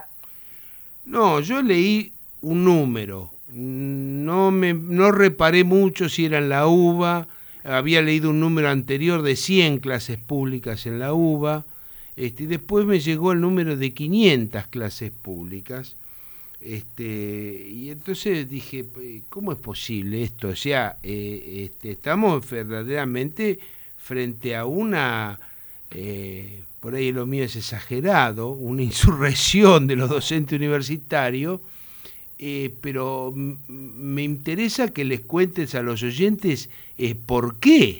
No, yo leí un número. No me no reparé mucho si era en la UBA. Había leído un número anterior de cien clases públicas en la UBA. Este, y después me llegó el número de quinientas clases públicas. Este, y entonces dije, ¿cómo es posible esto? O sea, eh, este, estamos verdaderamente frente a una, eh, por ahí lo mío es exagerado, una insurrección de los docentes universitarios, eh, pero m- me interesa que les cuentes a los oyentes eh, por qué.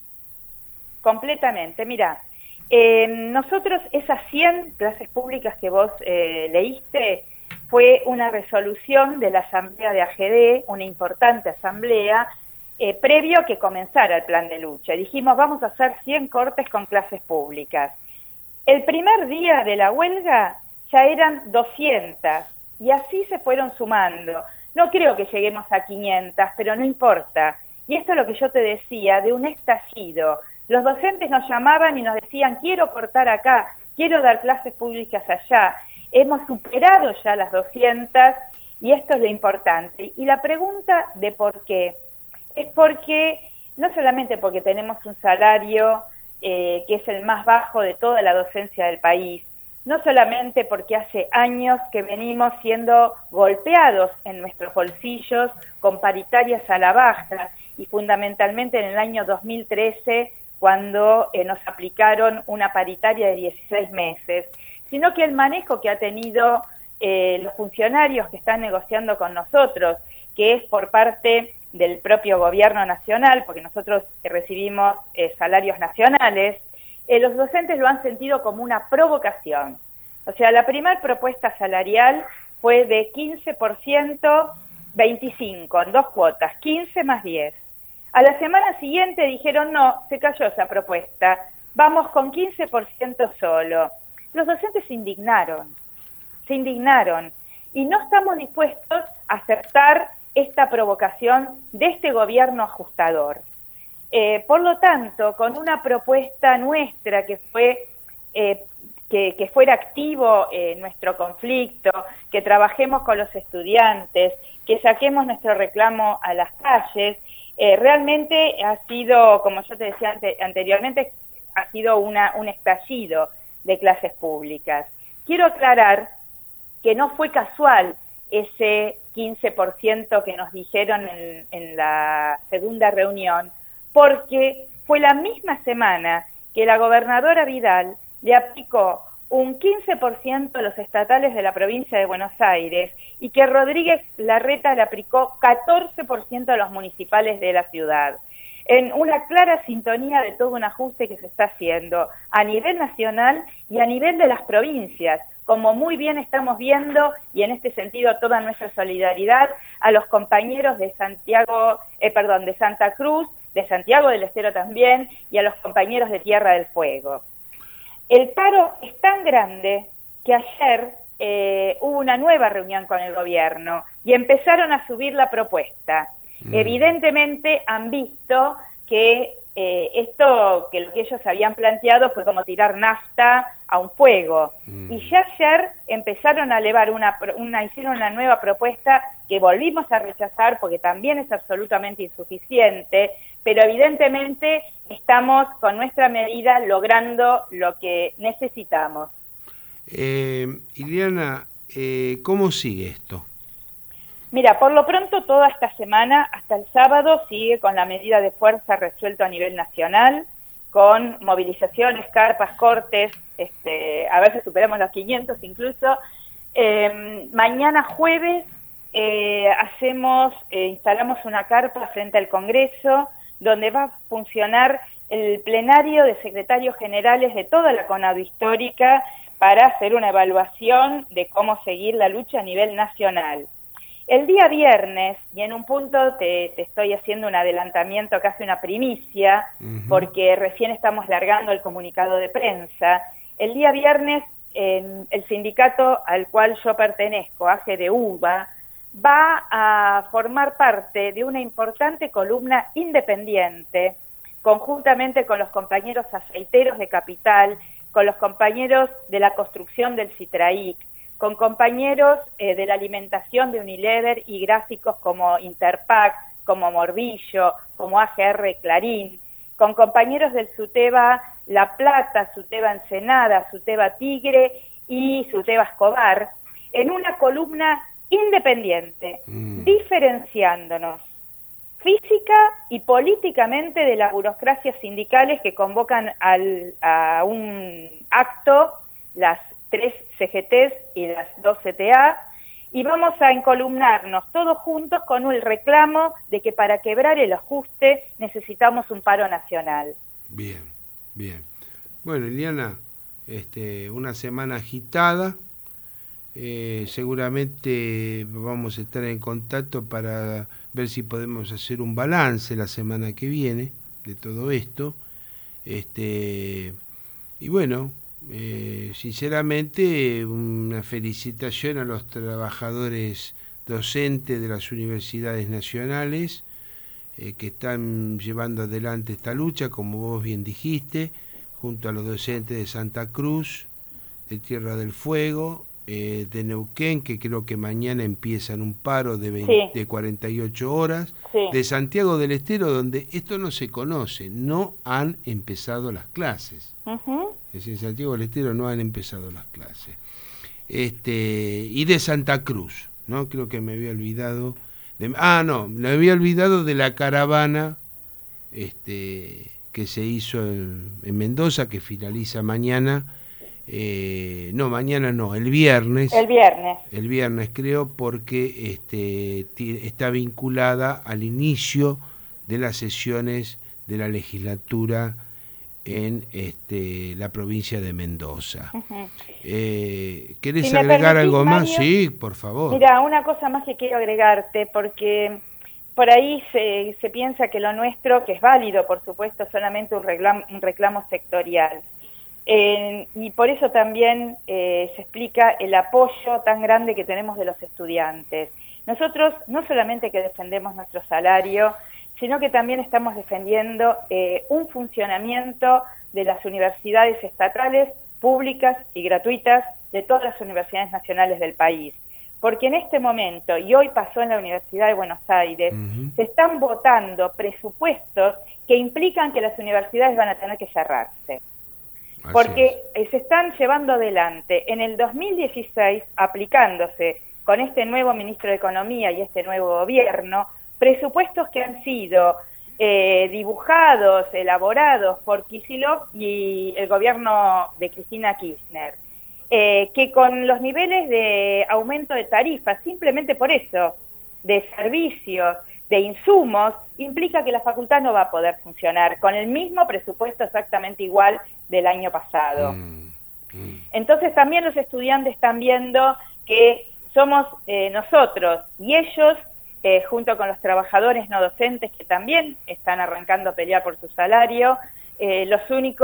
Completamente, mira, eh, nosotros esas cien clases públicas que vos eh, leíste, fue una resolución de la Asamblea de A G D, una importante asamblea, eh, previo a que comenzara el plan de lucha. Dijimos, vamos a hacer cien cortes con clases públicas. El primer día de la huelga ya eran doscientas, y así se fueron sumando. No creo que lleguemos a quinientas, pero no importa. Y esto es lo que yo te decía, de un estallido. Los docentes nos llamaban y nos decían, quiero cortar acá, quiero dar clases públicas allá. Hemos superado ya las doscientas y esto es lo importante. Y la pregunta de por qué, es porque, no solamente porque tenemos un salario eh, que es el más bajo de toda la docencia del país, no solamente porque hace años que venimos siendo golpeados en nuestros bolsillos con paritarias a la baja, y fundamentalmente en el año dos mil trece, cuando eh, nos aplicaron una paritaria de dieciséis meses, sino que el manejo que ha tenido eh, los funcionarios que están negociando con nosotros, que es por parte del propio gobierno nacional, porque nosotros eh, recibimos eh, salarios nacionales, eh, los docentes lo han sentido como una provocación. O sea, la primera propuesta salarial fue de quince por ciento, veinticinco, en dos cuotas, quince más diez. A la semana siguiente dijeron, no, se cayó esa propuesta, vamos con quince por ciento solo. Los docentes se indignaron, se indignaron, y no estamos dispuestos a aceptar esta provocación de este gobierno ajustador. Eh, por lo tanto, con una propuesta nuestra que fue eh, que, que fuera activo eh, nuestro conflicto, que trabajemos con los estudiantes, que saquemos nuestro reclamo a las calles, eh, realmente ha sido, como yo te decía ante, anteriormente, ha sido una, un estallido de clases públicas. Quiero aclarar que no fue casual ese quince por ciento que nos dijeron en, en la segunda reunión, porque fue la misma semana que la gobernadora Vidal le aplicó un quince por ciento a los estatales de la provincia de Buenos Aires y que Rodríguez Larreta le aplicó catorce por ciento a los municipales de la ciudad, en una clara sintonía de todo un ajuste que se está haciendo a nivel nacional y a nivel de las provincias, como muy bien estamos viendo, y en este sentido toda nuestra solidaridad a los compañeros de Santiago, eh, perdón, de Santa Cruz, de Santiago del Estero también, y a los compañeros de Tierra del Fuego. El paro es tan grande que ayer eh, hubo una nueva reunión con el gobierno y empezaron a subir la propuesta. Mm. Evidentemente han visto que eh, esto, que lo que ellos habían planteado fue como tirar nafta a un fuego. Mm. Y ya ayer empezaron a elevar una, una, hicieron una nueva propuesta que volvimos a rechazar porque también es absolutamente insuficiente, pero evidentemente estamos con nuestra medida logrando lo que necesitamos. Eh, Ileana, eh, ¿cómo sigue esto? Mira, por lo pronto toda esta semana, hasta el sábado, sigue con la medida de fuerza resuelto a nivel nacional, con movilizaciones, carpas, cortes, este, a ver si superamos los quinientos incluso. Eh, mañana jueves eh, hacemos, eh, instalamos una carpa frente al Congreso, donde va a funcionar el plenario de secretarios generales de toda la CONADO histórica para hacer una evaluación de cómo seguir la lucha a nivel nacional. El día viernes, y en un punto te, te estoy haciendo un adelantamiento, casi una primicia, uh-huh. porque recién estamos largando el comunicado de prensa, el día viernes eh, el sindicato al cual yo pertenezco, A G D U B A, va a formar parte de una importante columna independiente, conjuntamente con los compañeros aceiteros de Capital, con los compañeros de la construcción del Citraic, con compañeros eh, de la alimentación de Unilever y gráficos como Interpac, como Morbillo, como A G R Clarín, con compañeros del SUTEBA La Plata, SUTEBA Ensenada, SUTEBA Tigre y SUTEBA Escobar, en una columna independiente, mm. diferenciándonos física y políticamente de las burocracias sindicales que convocan al, a un acto las tres C G Ts y las dos C T A, y vamos a encolumnarnos todos juntos con el reclamo de que para quebrar el ajuste necesitamos un paro nacional. Bien, bien. Bueno, Ileana, este, una semana agitada, eh, seguramente vamos a estar en contacto para ver si podemos hacer un balance la semana que viene de todo esto, este, y bueno, Eh, sinceramente una felicitación a los trabajadores docentes de las universidades nacionales eh, que están llevando adelante esta lucha, como vos bien dijiste, junto a los docentes de Santa Cruz, de Tierra del Fuego, eh, de Neuquén, que creo que mañana empiezan un paro de, veinte, sí. de cuarenta y ocho horas, sí. de Santiago del Estero, donde esto no se conoce, no han empezado las clases. Uh-huh. Es decir, en Santiago del Estero no han empezado las clases. Este, y de Santa Cruz, ¿no? Creo que me había olvidado. De, ah, no, me había olvidado de la caravana este, que se hizo en, en Mendoza, que finaliza mañana. Eh, no, mañana no, el viernes. El viernes. El viernes, creo, porque este, t- está vinculada al inicio de las sesiones de la legislatura en este, la provincia de Mendoza. Uh-huh. Eh, ¿Querés si agregar algo más? Mario, sí, por favor. Mira, una cosa más que quiero agregarte, porque por ahí se, se piensa que lo nuestro, que es válido, por supuesto, solamente un reclamo, un reclamo sectorial. Eh, y por eso también eh, se explica el apoyo tan grande que tenemos de los estudiantes. Nosotros no solamente que defendemos nuestro salario, sino que también estamos defendiendo eh, un funcionamiento de las universidades estatales, públicas y gratuitas de todas las universidades nacionales del país. Porque en este momento, y hoy pasó en la Universidad de Buenos Aires, uh-huh. se están votando presupuestos que implican que las universidades van a tener que cerrarse. Así porque es. se están llevando adelante en el dos mil dieciséis, aplicándose con este nuevo ministro de Economía y este nuevo gobierno, presupuestos que han sido eh, dibujados, elaborados por Kicillof y el gobierno de Cristina Kirchner, eh, que con los niveles de aumento de tarifas, simplemente por eso, de servicios, de insumos, implica que la facultad no va a poder funcionar con el mismo presupuesto exactamente igual del año pasado. Mm, mm. Entonces también los estudiantes están viendo que somos eh, nosotros y ellos, eh, junto con los trabajadores no docentes que también están arrancando a pelear por su salario, eh, los únicos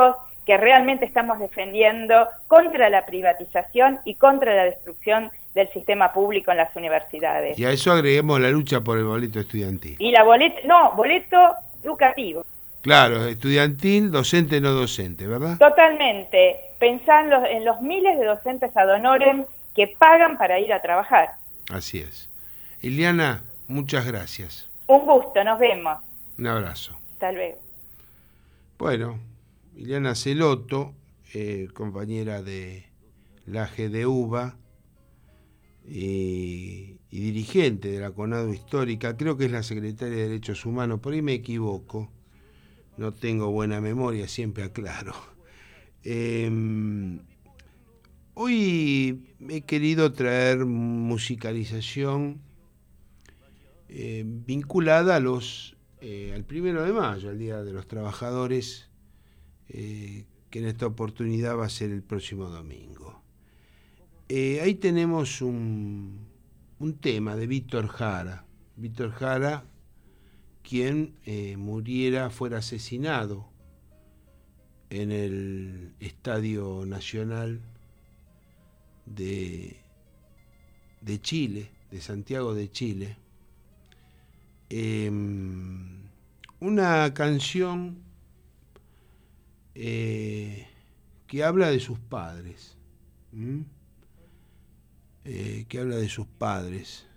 que realmente estamos defendiendo contra la privatización y contra la destrucción del sistema público en las universidades. Y a eso agreguemos la lucha por el boleto estudiantil. Y la boleto, no, boleto educativo. Claro, estudiantil, docente, no docente, ¿verdad? Totalmente. Pensá en los, en los miles de docentes ad honorem que pagan para ir a trabajar. Así es. Ileana, muchas gracias. Un gusto, nos vemos. Un abrazo. Hasta luego. Bueno, Ileana Celoto, eh, compañera de la G D U B A y, y dirigente de la CONADU Histórica, creo que es la secretaria de Derechos Humanos, por ahí me equivoco, no tengo buena memoria, siempre aclaro. Eh, hoy he querido traer musicalización eh, vinculada a los Eh, al primero de mayo, al Día de los Trabajadores, eh, que en esta oportunidad va a ser el próximo domingo. Eh, ahí tenemos un, un tema de Víctor Jara. Víctor Jara, quien eh, muriera, fuera asesinado en el Estadio Nacional de, de Chile, de Santiago de Chile. Eh, una canción eh, que habla de sus padres, ¿Mm? eh, que habla de sus padres.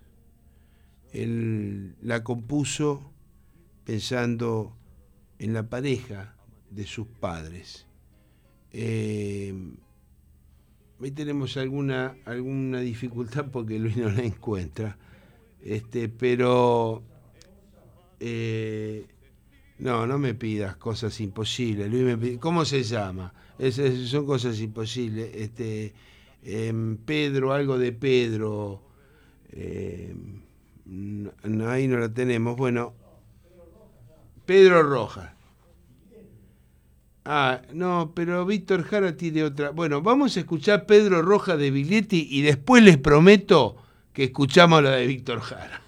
Él la compuso pensando en la pareja de sus padres. Eh, ahí tenemos alguna, alguna dificultad porque Luis no la encuentra, este, pero Eh, no, no me pidas cosas imposibles. Luis me pide, ¿cómo se llama? Es, es, son cosas imposibles. Este, eh, Pedro, algo de Pedro. Eh, no, ahí no la tenemos. Bueno, Pedro Rojas. Ah, no, pero Víctor Jara tiene otra. Bueno, vamos a escuchar Pedro Rojas de Biglietti y después les prometo que escuchamos la de Víctor Jara.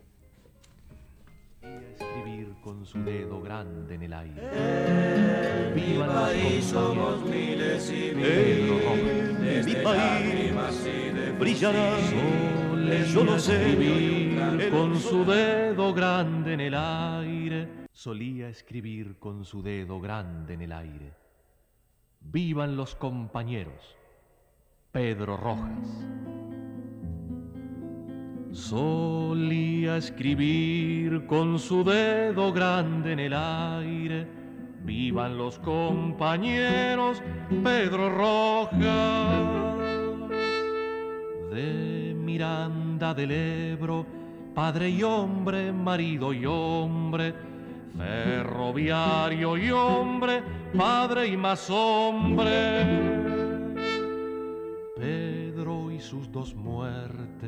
Con su dedo grande en el aire. En mi país somos miles y miles, mi país brillará, yo lo sé, con su dedo grande en el aire. Solía escribir con su dedo grande en el aire. Vivan los compañeros. Pedro Rojas. Solía escribir con su dedo grande en el aire. Vivan los compañeros. Pedro Rojas. De Miranda del Ebro, padre y hombre, marido y hombre, ferroviario y hombre, padre y más hombre. Pedro y sus dos muertes.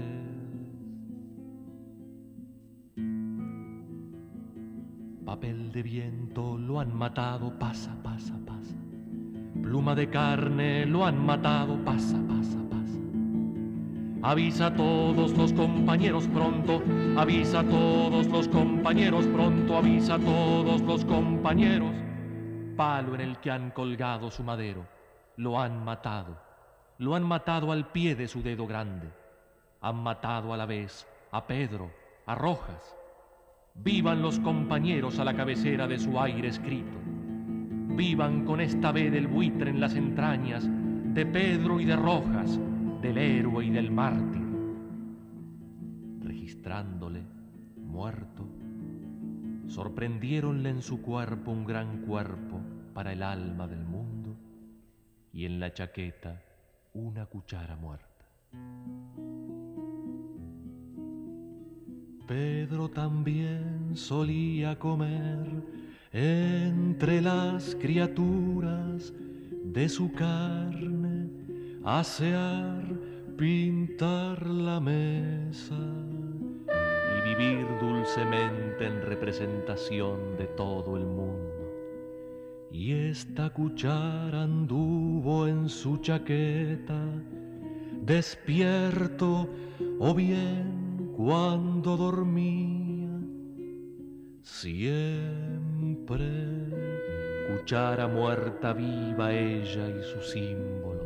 Papel de viento lo han matado, pasa, pasa, pasa. Pluma de carne lo han matado, pasa, pasa, pasa. Avisa a todos los compañeros pronto, avisa a todos los compañeros pronto, avisa a todos los compañeros. Palo en el que han colgado su madero, lo han matado, lo han matado al pie de su dedo grande. Han matado a la vez a Pedro, a Rojas. Vivan los compañeros a la cabecera de su aire escrito. Vivan con esta B del buitre en las entrañas, de Pedro y de Rojas, del héroe y del mártir. Registrándole, muerto, sorprendiéronle en su cuerpo un gran cuerpo para el alma del mundo, y en la chaqueta una cuchara muerta. Pedro también solía comer entre las criaturas de su carne, asear, pintar la mesa y vivir dulcemente en representación de todo el mundo. Y esta cuchara anduvo en su chaqueta, despierto o bien cuando dormía, siempre cuchara muerta viva ella y sus símbolos.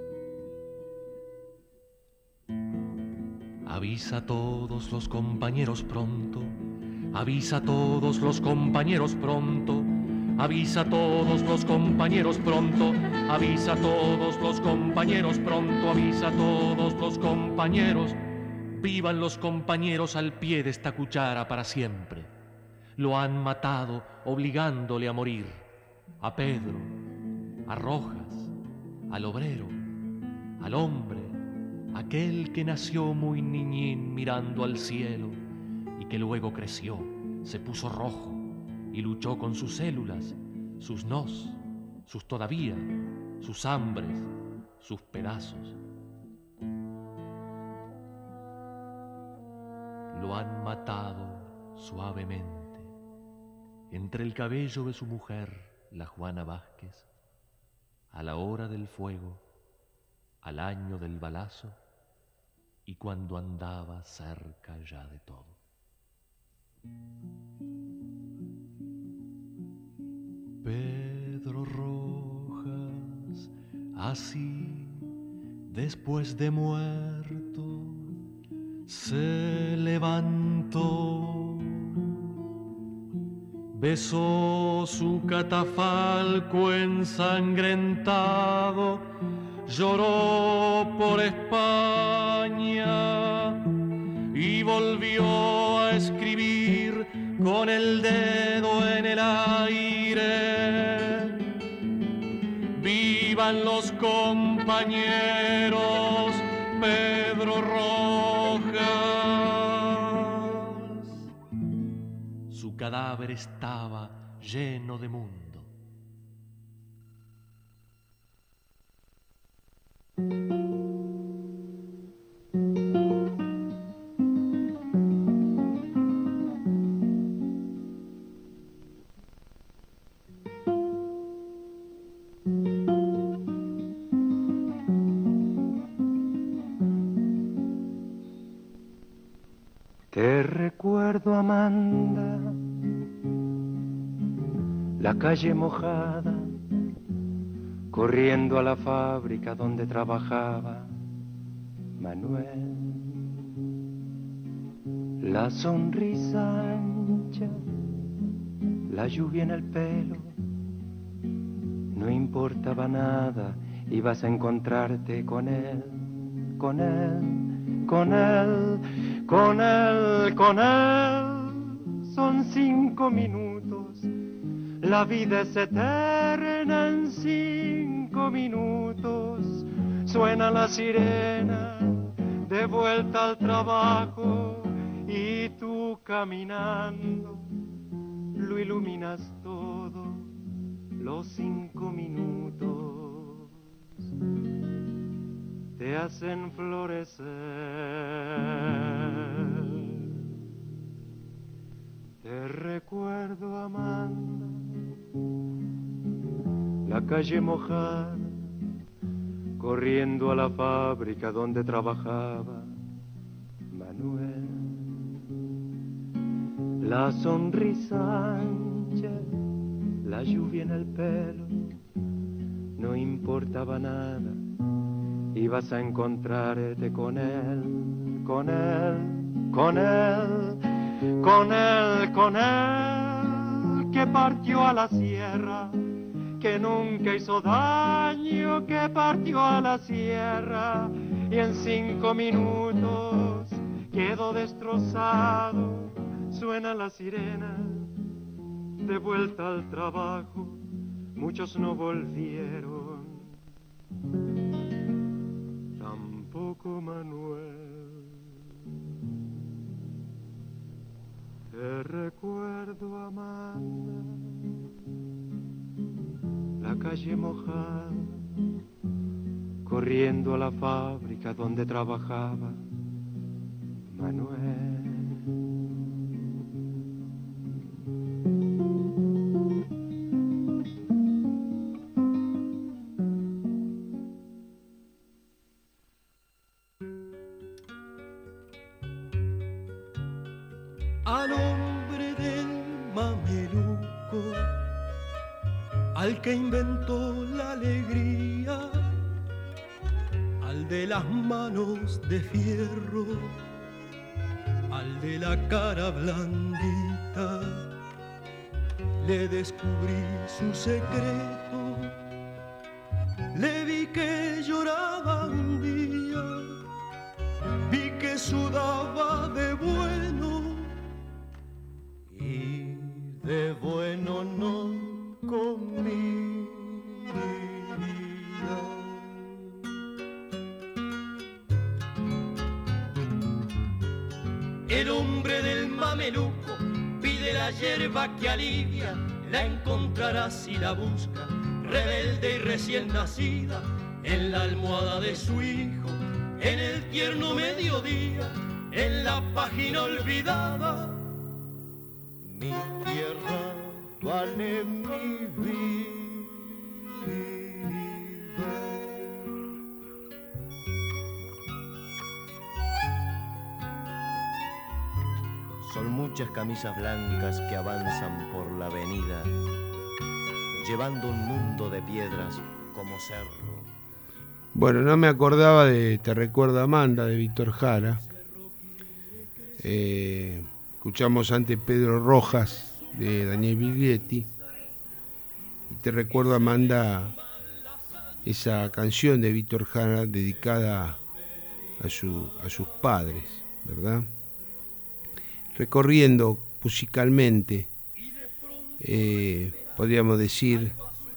Avisa a todos los compañeros pronto, avisa a todos los compañeros pronto, avisa a todos los compañeros pronto, avisa a todos los compañeros pronto, avisa a todos los compañeros. Vivan los compañeros al pie de esta cuchara para siempre. Lo han matado obligándole a morir. A Pedro, a Rojas, al obrero, al hombre, aquel que nació muy niñín mirando al cielo y que luego creció, se puso rojo y luchó con sus células, sus nos, sus todavía, sus hambres, sus pedazos. Lo han matado suavemente entre el cabello de su mujer, la Juana Vázquez, a la hora del fuego, al año del balazo y cuando andaba cerca ya de todo. Pedro Rojas, así, después de muerto, se levantó, besó su catafalco ensangrentado, lloró por España y volvió a escribir con el dedo en el aire. Vivan los compañeros, Pedro Rojas. Su cadáver estaba lleno de mundo. Te recuerdo, Amanda, la calle mojada, corriendo a la fábrica donde trabajaba Manuel. La sonrisa ancha, la lluvia en el pelo, no importaba nada, ibas a encontrarte con él, con él, con él. Con él, con él, son cinco minutos, la vida es eterna en cinco minutos. Suena la sirena, de vuelta al trabajo, y tú caminando, lo iluminas todo, los cinco minutos te hacen florecer. Te recuerdo, Amanda, la calle mojada, corriendo a la fábrica donde trabajaba Manuel. La sonrisa ancha, la lluvia en el pelo, no importaba nada, ibas a encontrarte con él, con él, con él, con él, con él, que partió a la sierra, que nunca hizo daño, que partió a la sierra, y en cinco minutos quedó destrozado. Suena la sirena, de vuelta al trabajo, muchos no volvieron, tampoco Manuel. Te recuerdo, Amanda, la calle mojada, corriendo a la fábrica donde trabajaba Manuel. Al hombre del mameluco al que inventó la alegría, al de las manos de fierro, al de la cara blandita, le descubrí su secreto, le vi que lloraba un día, vi que sudaba de bueno y de bueno no comía. El hombre del mameluco pide la hierba que alivia, la encontrará si la busca, rebelde y recién nacida, en la almohada de su hijo, en el tierno mediodía, en la página olvidada. Mi tierra vale mi vida. Son muchas camisas blancas que avanzan por la avenida, llevando un mundo de piedras como cerro. Bueno, no me acordaba de Te recuerdo Amanda, de Víctor Jara. Eh, escuchamos antes Pedro Rojas, de Daniel Biglietti. Y Te recuerdo Amanda, esa canción de Víctor Jara dedicada a, su, a sus padres, ¿verdad? Recorriendo musicalmente, eh, podríamos decir,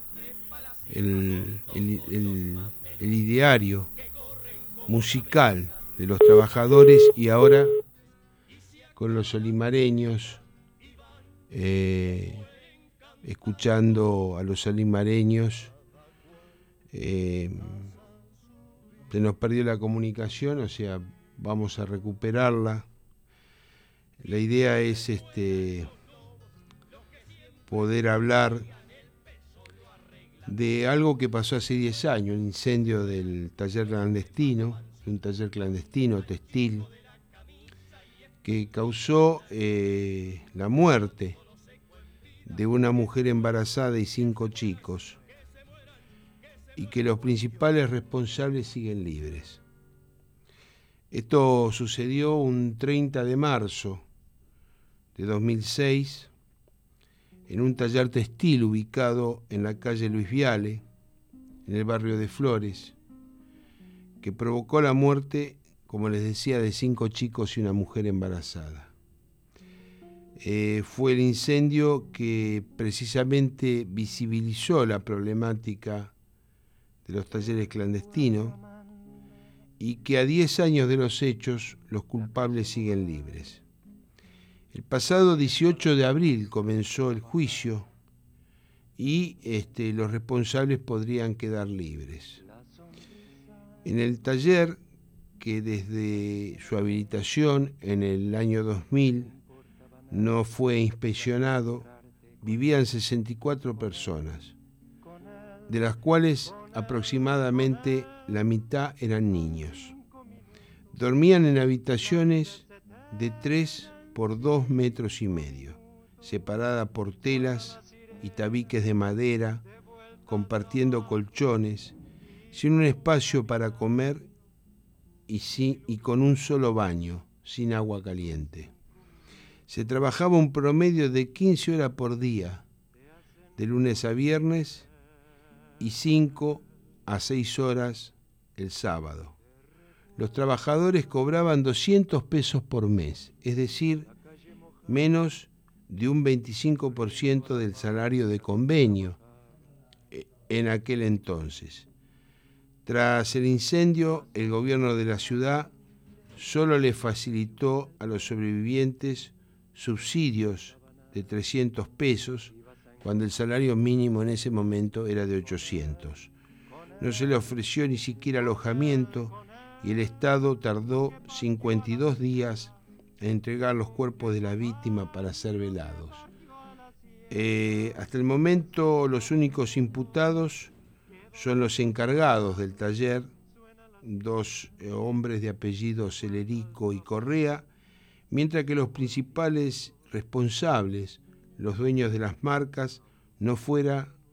el, el, el, el ideario musical de los trabajadores, y ahora con los olimareños, eh, escuchando a los olimareños. Eh, se nos perdió la comunicación, o sea, vamos a recuperarla. La idea es este, poder hablar de algo que pasó hace diez años, el incendio del taller clandestino, un taller clandestino textil, que causó eh, la muerte de una mujer embarazada y cinco chicos, y que los principales responsables siguen libres. Esto sucedió un treinta de marzo de dos mil seis, en un taller textil ubicado en la calle Luis Viale, en el barrio de Flores, que provocó la muerte, como les decía, de cinco chicos y una mujer embarazada. Eh, fue el incendio que precisamente visibilizó la problemática de los talleres clandestinos y que a diez años de los hechos los culpables siguen libres. El pasado dieciocho de abril comenzó el juicio y este, los responsables podrían quedar libres. En el taller, que desde su habilitación en el año dos mil no fue inspeccionado, vivían sesenta y cuatro personas, de las cuales aproximadamente la mitad eran niños. Dormían en habitaciones de tres por dos metros y medio, separada por telas y tabiques de madera, compartiendo colchones, sin un espacio para comer y, sin, y con un solo baño, sin agua caliente. Se trabajaba un promedio de quince horas por día, de lunes a viernes, y cinco a seis horas el sábado. Los trabajadores cobraban doscientos pesos por mes, es decir, menos de un veinticinco por ciento del salario de convenio en aquel entonces. Tras el incendio, el gobierno de la ciudad solo le facilitó a los sobrevivientes subsidios de trescientos pesos, cuando el salario mínimo en ese momento era de ochocientos. No se le ofreció ni siquiera alojamiento y el Estado tardó cincuenta y dos días en entregar los cuerpos de la víctima para ser velados. Eh, hasta el momento los únicos imputados son los encargados del taller, dos eh, hombres de apellido Celerico y Correa, mientras que los principales responsables, los dueños de las marcas, no fuera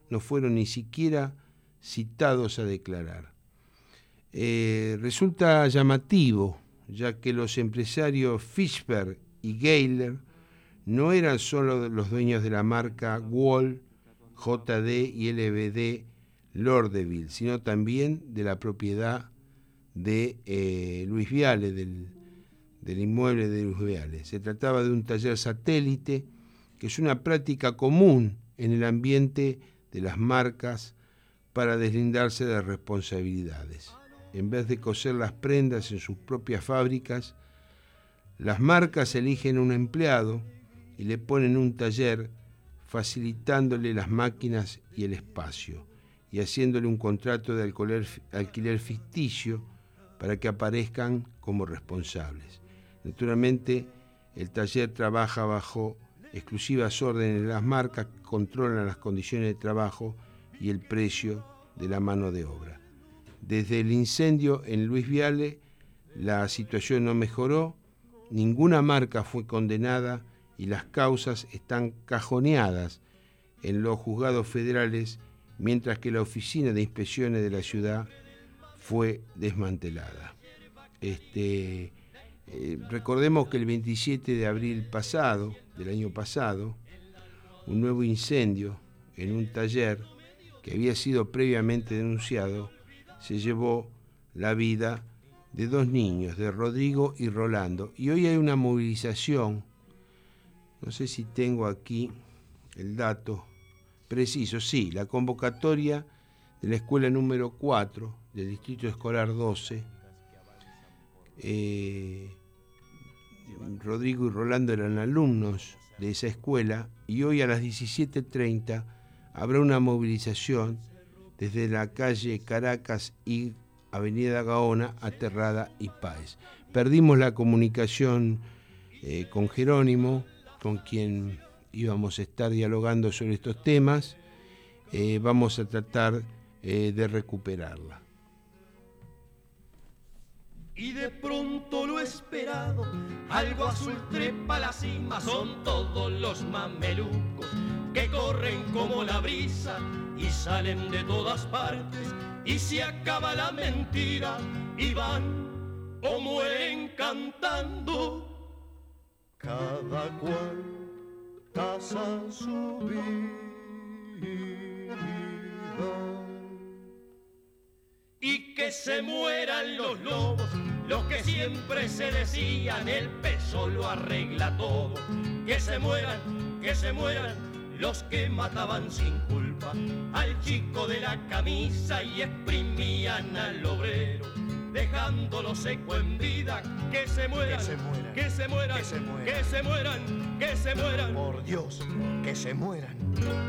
no fueron ni siquiera citados a declarar. Eh, resulta llamativo, ya que los empresarios Fishberg y Geiler no eran solo los dueños de la marca Wall, J D y L B D Lordeville, sino también de la propiedad de eh, Luis Viale, del, del inmueble de Luis Viale. Se trataba de un taller satélite, que es una práctica común en el ambiente de las marcas para deslindarse de responsabilidades. En vez de coser las prendas en sus propias fábricas, las marcas eligen un empleado y le ponen un taller, facilitándole las máquinas y el espacio, y haciéndole un contrato de alquiler, alquiler ficticio para que aparezcan como responsables. Naturalmente, el taller trabaja bajo exclusivas órdenes de las marcas que controlan las condiciones de trabajo y el precio de la mano de obra. Desde el incendio en Luis Viale, la situación no mejoró, ninguna marca fue condenada y las causas están cajoneadas en los juzgados federales, mientras que la oficina de inspecciones de la ciudad fue desmantelada. Este, eh, recordemos que el veintisiete de abril pasado, del año pasado, un nuevo incendio en un taller que había sido previamente denunciado se llevó la vida de dos niños, de Rodrigo y Rolando. Y hoy hay una movilización, no sé si tengo aquí el dato preciso, sí, la convocatoria de la escuela número cuatro del Distrito Escolar doce. Eh, Rodrigo y Rolando eran alumnos de esa escuela y hoy a las diecisiete treinta habrá una movilización desde la calle Caracas y Avenida Gaona a Terrada y Páez. Perdimos la comunicación eh, con Jerónimo, con quien íbamos a estar dialogando sobre estos temas. Eh, vamos a tratar eh, de recuperarla. Y de pronto lo esperado, algo azul trepa la cima, son todos los mamelucos que corren como la brisa y salen de todas partes y se acaba la mentira y van o mueren cantando. Cada cual tasa su vida. Y que se mueran los lobos, los que siempre se decían el peso lo arregla todo. Que se mueran, que se mueran los que mataban sin culpa al chico de la camisa y exprimían al obrero, dejándolo seco en vida. Que se mueran, que se mueran, que se mueran, que se mueran, que se mueran, que se mueran. Por Dios, que se mueran.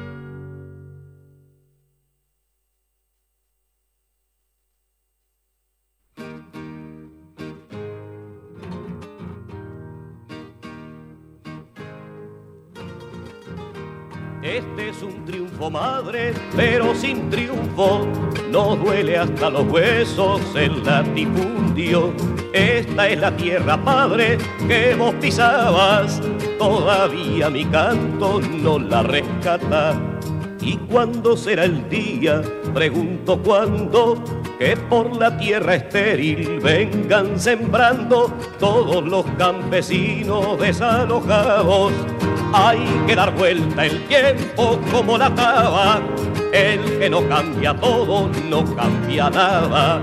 Este es un triunfo, madre, pero sin triunfo. No duele hasta los huesos el latifundio. Esta es la tierra, padre, que vos pisabas. Todavía mi canto no la rescata. ¿Y cuándo será el día? Pregunto cuándo, que por la tierra estéril vengan sembrando todos los campesinos desalojados. Hay que dar vuelta el tiempo como la taba, el que no cambia todo no cambia nada.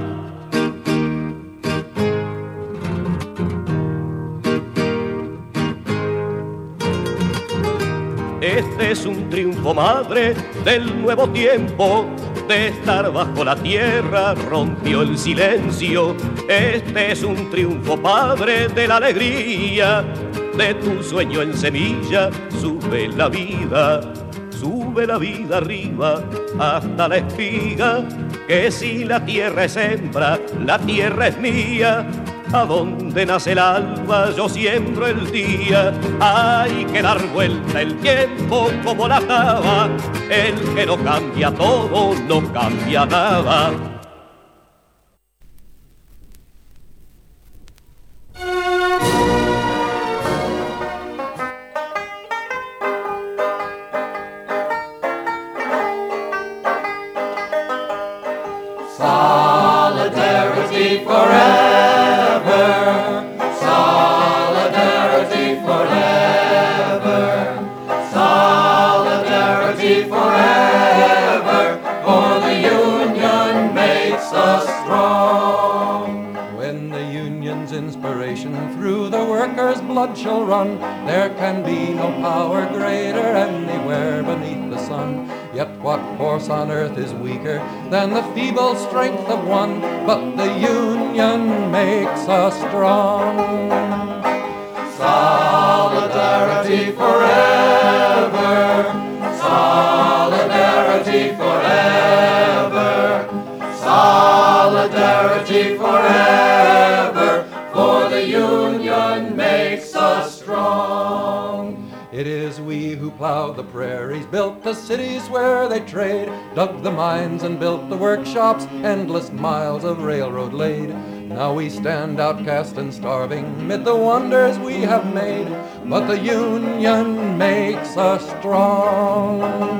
Este es un triunfo, madre, del nuevo tiempo. De estar bajo la tierra rompió el silencio. Este es un triunfo, padre, de la alegría. De tu sueño en semilla sube la vida, sube la vida arriba hasta la espiga. Que si la tierra es hembra, la tierra es mía. A donde nace el alba yo siembro el día. Hay que dar vuelta el tiempo como la taba, el que no cambia todo no cambia nada. Solidarity forever, solidarity forever, solidarity forever, for the union makes us strong. When the union's inspiration through the workers' blood shall run, there can be no power greater anywhere beneath the sun. Yet what force on earth is weaker than the feeble strength of one? But the union makes us strong. Solidarity forever, solidarity forever, solidarity forever, for the union makes us strong. It is we who plowed the prairies, built the cities where they trade, dug the mines and built the workshops, endless miles of railroad laid. Now we stand outcast and starving mid the wonders we have made, but the union makes us strong.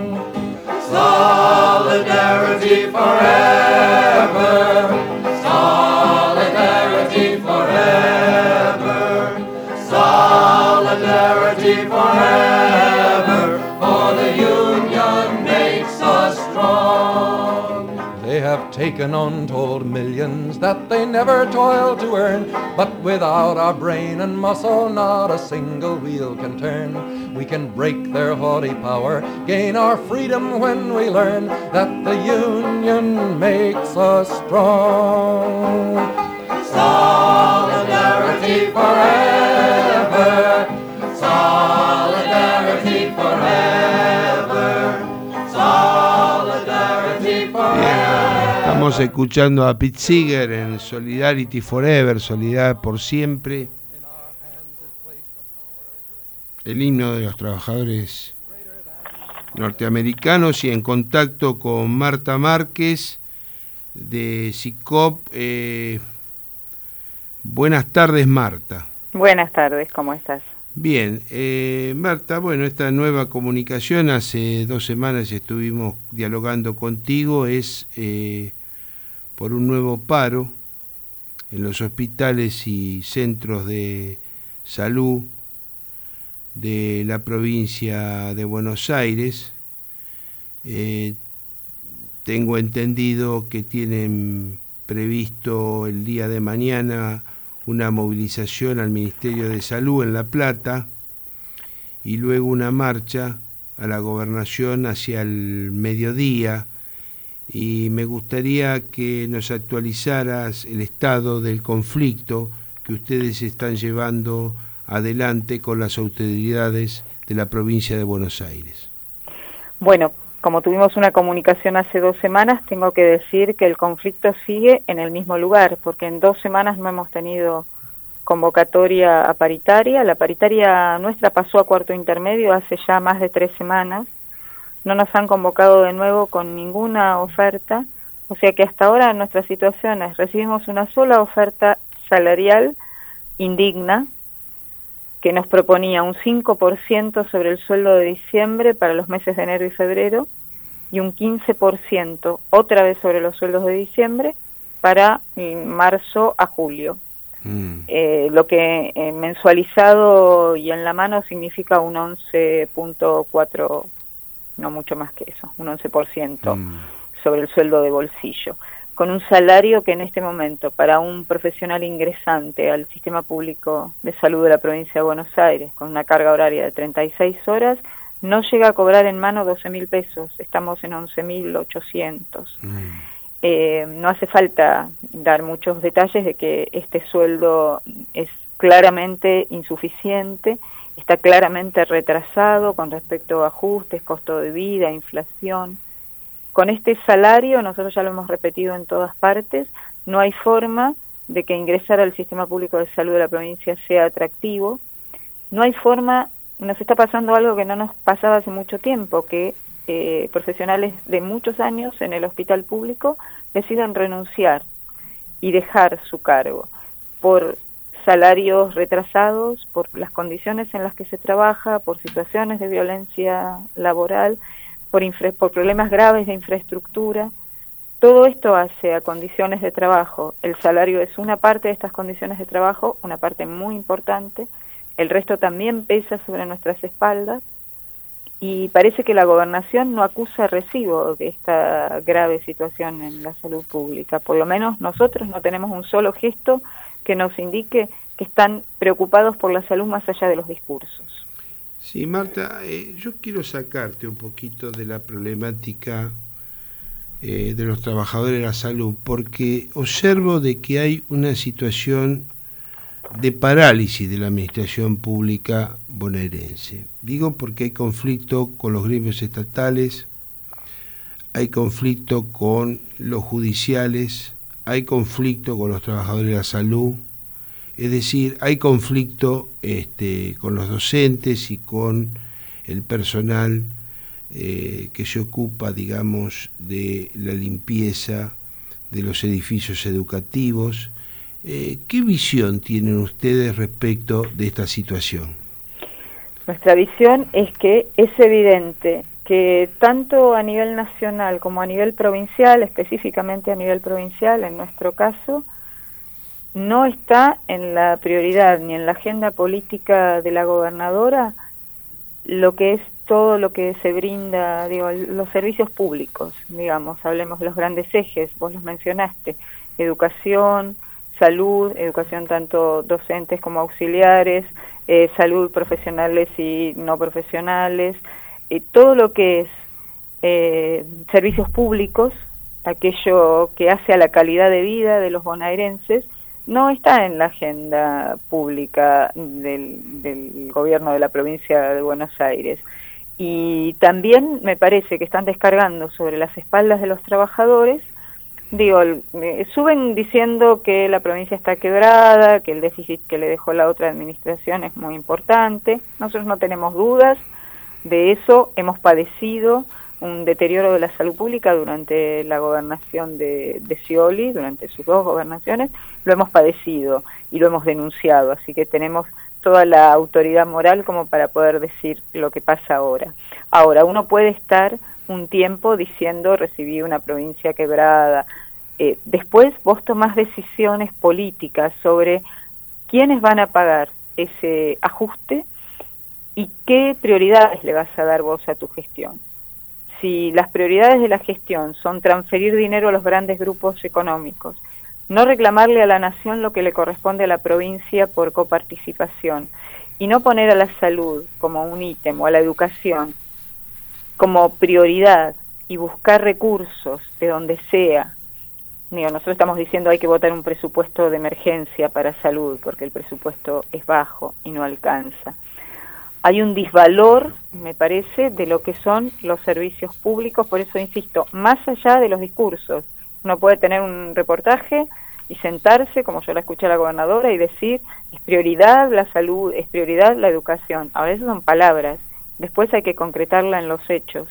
Solidarity forever, solidarity forever, solidarity forever, for the union makes us strong. They have taken untold millions that they never toiled to earn, but without our brain and muscle not a single wheel can turn. We can break their haughty power, gain our freedom when we learn that the union makes us strong. Solidarity forever, solidarity forever, solidarity forever. Estamos escuchando a Pete Seeger en Solidarity Forever, Solidaridad por siempre, el himno de los trabajadores norteamericanos, y en contacto con Marta Márquez de SICOP. Eh, buenas tardes, Marta. Buenas tardes, ¿cómo estás? Bien, eh, Marta, bueno, esta nueva comunicación, hace dos semanas estuvimos dialogando contigo, es eh, por un nuevo paro en los hospitales y centros de salud de la provincia de Buenos Aires. Eh, tengo entendido que tienen previsto el día de mañana una movilización al Ministerio de Salud en La Plata y luego una marcha a la gobernación hacia el mediodía, y me gustaría que nos actualizaras el estado del conflicto que ustedes están llevando adelante con las autoridades de la provincia de Buenos Aires. Bueno, como tuvimos una comunicación hace dos semanas, tengo que decir que el conflicto sigue en el mismo lugar, porque en dos semanas no hemos tenido convocatoria a paritaria. La paritaria nuestra pasó a cuarto intermedio hace ya más de tres semanas. No nos han convocado de nuevo con ninguna oferta, o sea que hasta ahora nuestra situación es: recibimos una sola oferta salarial indigna, que nos proponía un cinco por ciento sobre el sueldo de diciembre para los meses de enero y febrero, y un quince por ciento otra vez sobre los sueldos de diciembre para marzo a julio. Mm. Eh, lo que eh, mensualizado y en la mano significa un once punto cuatro, no mucho más que eso, un once por ciento mm. sobre el sueldo de bolsillo, con un salario que en este momento para un profesional ingresante al sistema público de salud de la provincia de Buenos Aires, con una carga horaria de treinta y seis horas, no llega a cobrar en mano doce mil pesos, estamos en once mil ochocientos. Mm. Eh, no hace falta dar muchos detalles de que este sueldo es claramente insuficiente, está claramente retrasado con respecto a ajustes, costo de vida, inflación. Con este salario, nosotros ya lo hemos repetido en todas partes, no hay forma de que ingresar al sistema público de salud de la provincia sea atractivo. No hay forma, nos está pasando algo que no nos pasaba hace mucho tiempo, que eh, profesionales de muchos años en el hospital público deciden renunciar y dejar su cargo por salarios retrasados, por las condiciones en las que se trabaja, por situaciones de violencia laboral, por, infra por problemas graves de infraestructura. todo esto hace a condiciones de trabajo. El salario es una parte de estas condiciones de trabajo, una parte muy importante. El resto también pesa sobre nuestras espaldas. Y parece que la gobernación no acusa recibo de esta grave situación en la salud pública. Por lo menos nosotros no tenemos un solo gesto que nos indique que están preocupados por la salud más allá de los discursos. Sí, Marta, eh, yo quiero sacarte un poquito de la problemática eh, de los trabajadores de la salud, porque observo de que hay una situación de parálisis de la administración pública bonaerense. Digo porque hay conflicto con los gremios estatales, hay conflicto con los judiciales, hay conflicto con los trabajadores de la salud, es decir, hay conflicto este, con los docentes y con el personal eh, que se ocupa, digamos, de la limpieza de los edificios educativos. Eh, ¿Qué visión tienen ustedes respecto de esta situación? Nuestra visión es que es evidente que tanto a nivel nacional como a nivel provincial, específicamente a nivel provincial, en nuestro caso, no está en la prioridad ni en la agenda política de la gobernadora lo que es todo lo que se brinda, digo, los servicios públicos, digamos, hablemos de los grandes ejes, vos los mencionaste, educación, salud, educación tanto docentes como auxiliares, eh, salud profesionales y no profesionales, eh, todo lo que es eh, servicios públicos, aquello que hace a la calidad de vida de los bonaerenses, no está en la agenda pública del, del gobierno de la provincia de Buenos Aires. Y también me parece que están descargando sobre las espaldas de los trabajadores. Digo, eh, suben diciendo que la provincia está quebrada, que el déficit que le dejó la otra administración es muy importante. Nosotros no tenemos dudas de eso, hemos padecido un deterioro de la salud pública durante la gobernación de, de Scioli, durante sus dos gobernaciones, lo hemos padecido y lo hemos denunciado, así que tenemos toda la autoridad moral como para poder decir lo que pasa ahora. Ahora, uno puede estar un tiempo diciendo recibí una provincia quebrada, eh, después vos tomás decisiones políticas sobre quiénes van a pagar ese ajuste y qué prioridades le vas a dar vos a tu gestión. Si las prioridades de la gestión son transferir dinero a los grandes grupos económicos, no reclamarle a la nación lo que le corresponde a la provincia por coparticipación, y no poner a la salud como un ítem o a la educación como prioridad y buscar recursos de donde sea. Digo, nosotros estamos diciendo hay que votar un presupuesto de emergencia para salud porque el presupuesto es bajo y no alcanza. Hay un disvalor, me parece, de lo que son los servicios públicos, por eso insisto, más allá de los discursos. Uno puede tener un reportaje y sentarse, como yo la escuché a la gobernadora, y decir, es prioridad la salud, es prioridad la educación. Ahora, eso son palabras, después hay que concretarla en los hechos.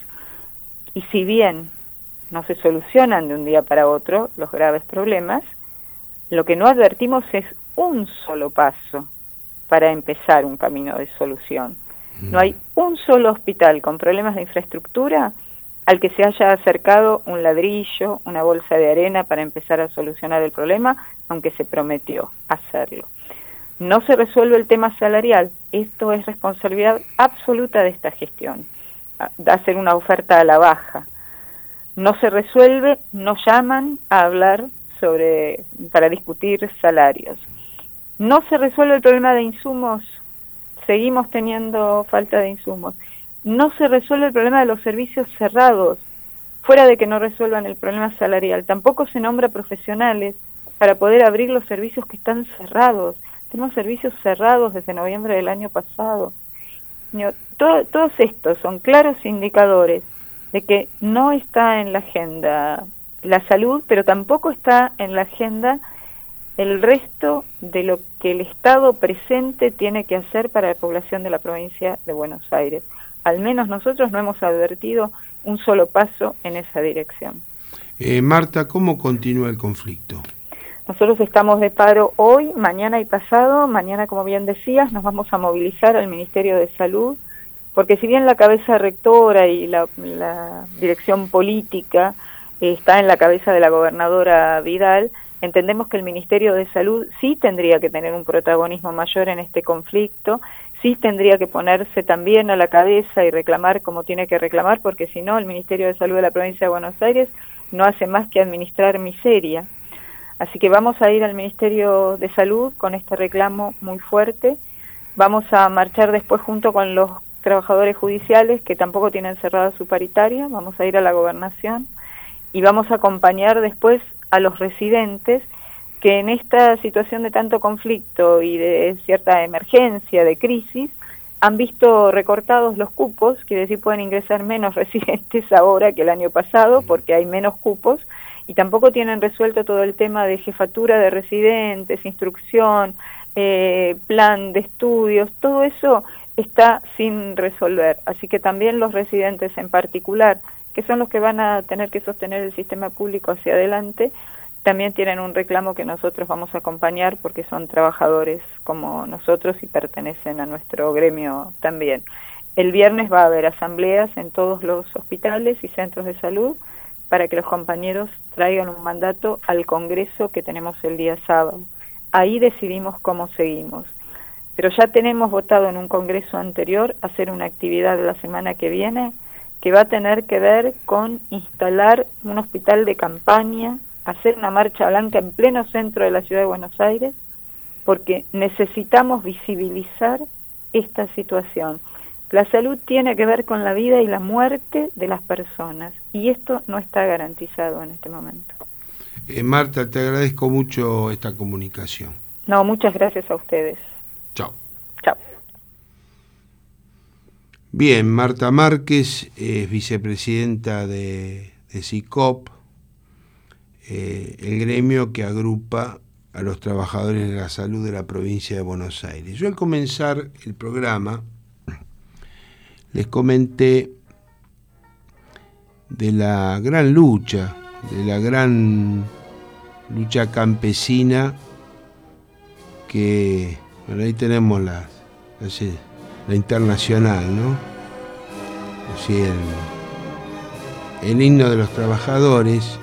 Y si bien no se solucionan de un día para otro los graves problemas, lo que no advertimos es un solo paso para empezar un camino de solución. No hay un solo hospital con problemas de infraestructura al que se haya acercado un ladrillo, una bolsa de arena para empezar a solucionar el problema, aunque se prometió hacerlo. No se resuelve el tema salarial, esto es responsabilidad absoluta de esta gestión, hacer una oferta a la baja. No se resuelve, no llaman a hablar sobre, para discutir salarios. No se resuelve el problema de insumos, seguimos teniendo falta de insumos. No se resuelve el problema de los servicios cerrados, fuera de que no resuelvan el problema salarial. Tampoco se nombra profesionales para poder abrir los servicios que están cerrados. Tenemos servicios cerrados desde noviembre del año pasado. Todo, todos estos son claros indicadores de que no está en la agenda la salud, pero tampoco está en la agenda el resto de lo que el Estado presente tiene que hacer para la población de la provincia de Buenos Aires. Al menos nosotros no hemos advertido un solo paso en esa dirección. Eh, Marta, ¿cómo continúa el conflicto? Nosotros estamos de paro hoy, mañana y pasado. Mañana, como bien decías, nos vamos a movilizar al Ministerio de Salud, porque si bien la cabeza rectora y la, la dirección política está en la cabeza de la gobernadora Vidal, entendemos que el Ministerio de Salud sí tendría que tener un protagonismo mayor en este conflicto, sí tendría que ponerse también a la cabeza y reclamar como tiene que reclamar, porque si no, el Ministerio de Salud de la Provincia de Buenos Aires no hace más que administrar miseria. Así que vamos a ir al Ministerio de Salud con este reclamo muy fuerte. Vamos a marchar después junto con los trabajadores judiciales que tampoco tienen cerrada su paritaria. Vamos a ir a la gobernación y vamos a acompañar después a los residentes que en esta situación de tanto conflicto y de cierta emergencia, de crisis, han visto recortados los cupos, quiere decir pueden ingresar menos residentes ahora que el año pasado porque hay menos cupos, y tampoco tienen resuelto todo el tema de jefatura de residentes, instrucción, eh, plan de estudios, todo eso está sin resolver. Así que también los residentes en particular, que son los que van a tener que sostener el sistema público hacia adelante, también tienen un reclamo que nosotros vamos a acompañar porque son trabajadores como nosotros y pertenecen a nuestro gremio también. El viernes va a haber asambleas en todos los hospitales y centros de salud para que los compañeros traigan un mandato al Congreso que tenemos el día sábado. Ahí decidimos cómo seguimos. Pero ya tenemos votado en un Congreso anterior hacer una actividad la semana que viene que va a tener que ver con instalar un hospital de campaña, hacer una marcha blanca en pleno centro de la ciudad de Buenos Aires, porque necesitamos visibilizar esta situación. La salud tiene que ver con la vida y la muerte de las personas, y esto no está garantizado en este momento. Eh, Marta, te agradezco mucho esta comunicación. No, muchas gracias a ustedes. Chao. Chao. Bien, Marta Márquez es vicepresidenta de, de SICOP, eh, el gremio que agrupa a los trabajadores de la salud de la provincia de Buenos Aires. Yo al comenzar el programa les comenté de la gran lucha, de la gran lucha campesina que, bueno, ahí tenemos la, la, la internacional, ¿no? Así el, el himno de los trabajadores,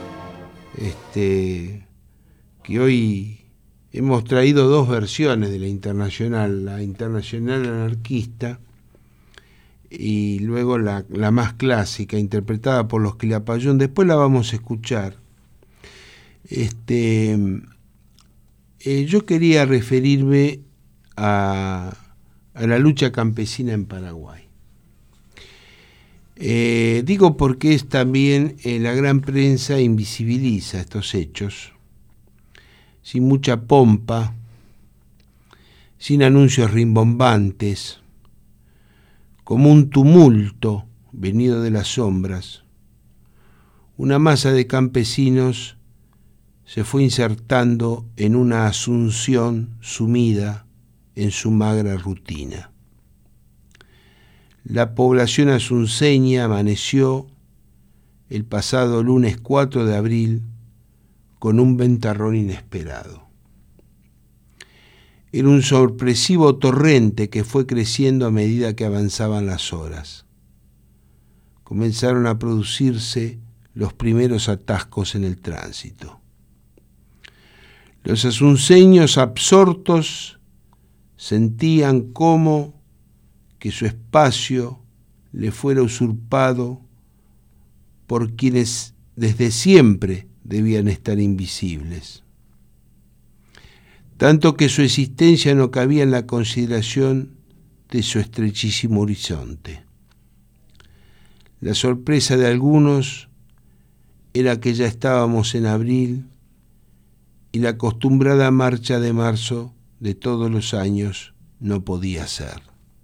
este, que hoy hemos traído dos versiones de la internacional, la internacional anarquista y luego la, la más clásica, interpretada por los Quilapayún. Después la vamos a escuchar. Este, eh, yo quería referirme a, a la lucha campesina en Paraguay. Eh, digo porque es también eh, la gran prensa invisibiliza estos hechos, sin mucha pompa, sin anuncios rimbombantes, como un tumulto venido de las sombras. Una masa de campesinos se fue insertando en una asunción sumida en su magra rutina. La población asunceña amaneció el pasado lunes cuatro de abril con un ventarrón inesperado. Era un sorpresivo torrente que fue creciendo a medida que avanzaban las horas. Comenzaron a producirse los primeros atascos en el tránsito. Los asunceños absortos sentían cómo que su espacio le fuera usurpado por quienes desde siempre debían estar invisibles. Tanto que su existencia no cabía en la consideración de su estrechísimo horizonte. La sorpresa de algunos era que ya estábamos en abril y la acostumbrada marcha de marzo de todos los años no podía ser.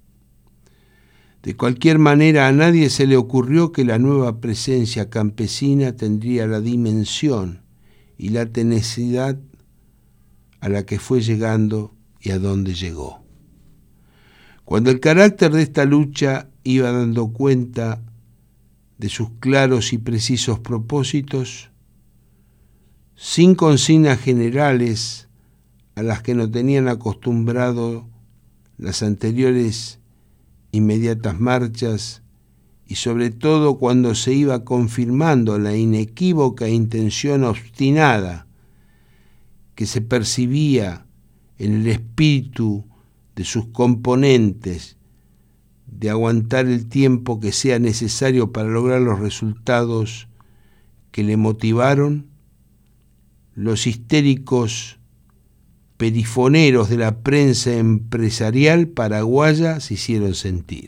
De cualquier manera, a nadie se le ocurrió que la nueva presencia campesina tendría la dimensión y la tenacidad a la que fue llegando y a dónde llegó. Cuando el carácter de esta lucha iba dando cuenta de sus claros y precisos propósitos, sin consignas generales a las que no tenían acostumbrado las anteriores inmediatas marchas y sobre todo cuando se iba confirmando la inequívoca intención obstinada que se percibía en el espíritu de sus componentes de aguantar el tiempo que sea necesario para lograr los resultados que le motivaron, los histéricos perifoneros de la prensa empresarial paraguaya se hicieron sentir.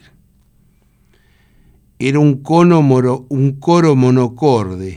Era un, cono moro, un coro monocorde,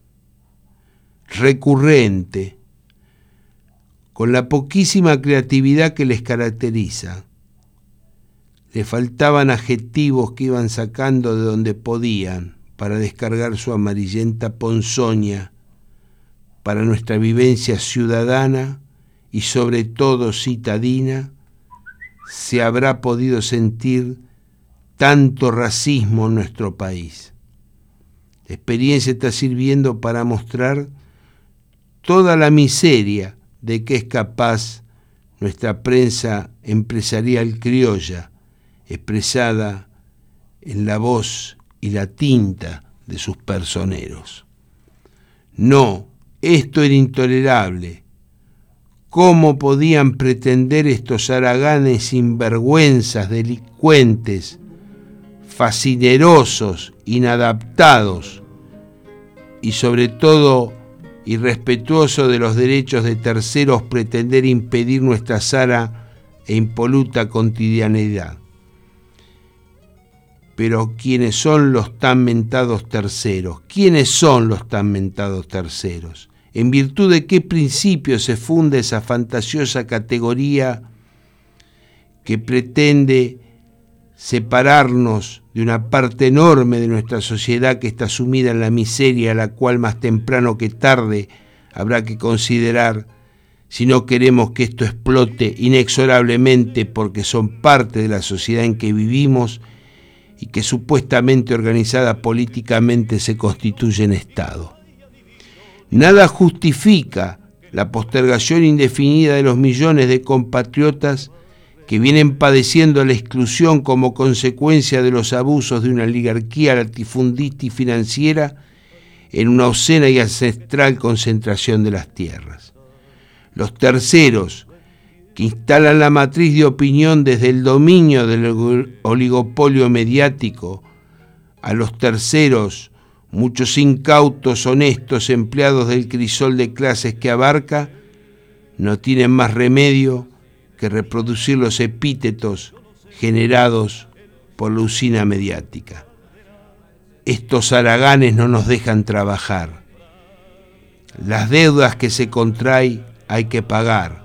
recurrente, con la poquísima creatividad que les caracteriza. Le faltaban adjetivos que iban sacando de donde podían para descargar su amarillenta ponzoña para nuestra vivencia ciudadana y sobre todo citadina. Se habrá podido sentir tanto racismo en nuestro país. La experiencia está sirviendo para mostrar toda la miseria de que es capaz nuestra prensa empresarial criolla, expresada en la voz y la tinta de sus personeros. No, esto era intolerable. ¿Cómo podían pretender estos haraganes sinvergüenzas, delincuentes, fascinerosos, inadaptados y sobre todo irrespetuosos de los derechos de terceros pretender impedir nuestra sana e impoluta cotidianidad? Pero ¿quiénes son los tan mentados terceros? ¿Quiénes son los tan mentados terceros? ¿En virtud de qué principio se funda esa fantasiosa categoría que pretende separarnos de una parte enorme de nuestra sociedad que está sumida en la miseria, a la cual más temprano que tarde habrá que considerar si no queremos que esto explote inexorablemente, porque son parte de la sociedad en que vivimos y que supuestamente organizada políticamente se constituye en Estado? Nada justifica la postergación indefinida de los millones de compatriotas que vienen padeciendo la exclusión como consecuencia de los abusos de una oligarquía latifundista y financiera en una obscena y ancestral concentración de las tierras. Los terceros, que instalan la matriz de opinión desde el dominio del oligopolio mediático, a los terceros, muchos incautos, honestos empleados del crisol de clases que abarca, no tienen más remedio que reproducir los epítetos generados por la usina mediática. Estos haraganes no nos dejan trabajar. Las deudas que se contraen hay que pagar.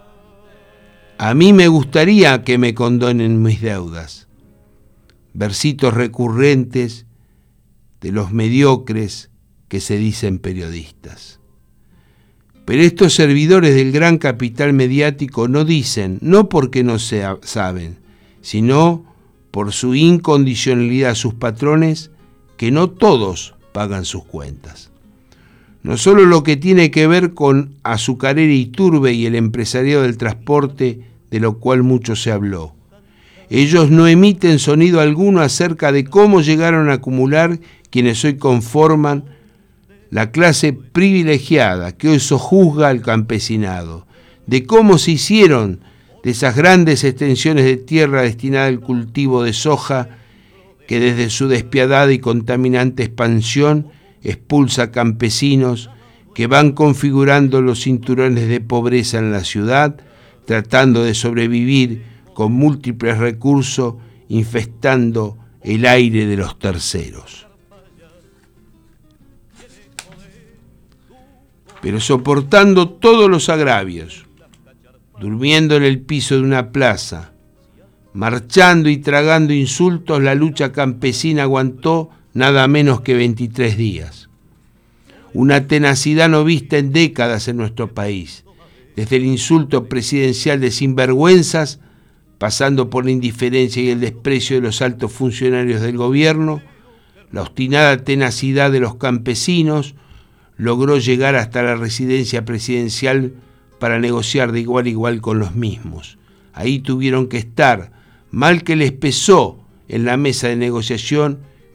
A mí me gustaría que me condonen mis deudas. Versitos recurrentes de los mediocres que se dicen periodistas. Pero estos servidores del gran capital mediático no dicen, no porque no se saben, sino por su incondicionalidad a sus patrones, que no todos pagan sus cuentas. No solo lo que tiene que ver con Azucarera Iturbe y el empresariado del transporte, de lo cual mucho se habló. Ellos no emiten sonido alguno acerca de cómo llegaron a acumular quienes hoy conforman la clase privilegiada que hoy sojuzga al campesinado, de cómo se hicieron de esas grandes extensiones de tierra destinada al cultivo de soja que desde su despiadada y contaminante expansión expulsa campesinos que van configurando los cinturones de pobreza en la ciudad, tratando de sobrevivir con múltiples recursos, infestando el aire de los terceros. Pero soportando todos los agravios, durmiendo en el piso de una plaza, marchando y tragando insultos, la lucha campesina aguantó nada menos que veintitrés días. Una tenacidad no vista en décadas en nuestro país, desde el insulto presidencial de sinvergüenzas, pasando por la indiferencia y el desprecio de los altos funcionarios del gobierno, la obstinada tenacidad de los campesinos logró llegar hasta la residencia presidencial para negociar de igual a igual con los mismos. Ahí tuvieron que estar, mal que les pesó en la mesa de negociación,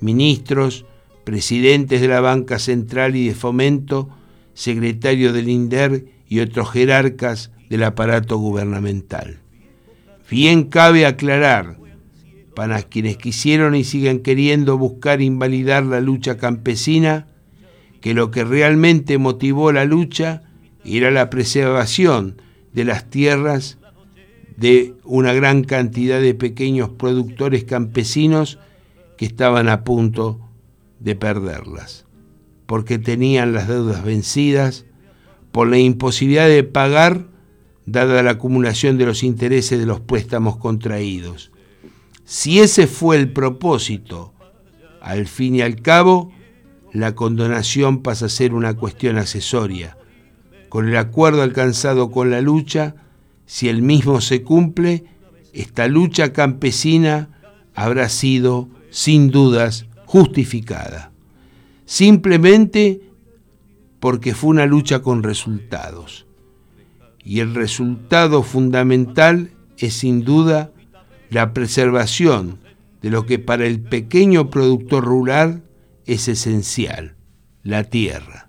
ministros, presidentes de la Banca Central y de Fomento, secretarios del INDER y otros jerarcas del aparato gubernamental. Bien cabe aclarar, para quienes quisieron y siguen queriendo buscar invalidar la lucha campesina, que lo que realmente motivó la lucha era la preservación de las tierras de una gran cantidad de pequeños productores campesinos que estaban a punto de perderlas, porque tenían las deudas vencidas, por la imposibilidad de pagar, dada la acumulación de los intereses de los préstamos contraídos. Si ese fue el propósito, al fin y al cabo, la condonación pasa a ser una cuestión accesoria. Con el acuerdo alcanzado con la lucha, si el mismo se cumple, esta lucha campesina habrá sido, sin dudas, justificada. Simplemente porque fue una lucha con resultados. Y el resultado fundamental es, sin duda, la preservación de lo que para el pequeño productor rural es esencial, la tierra.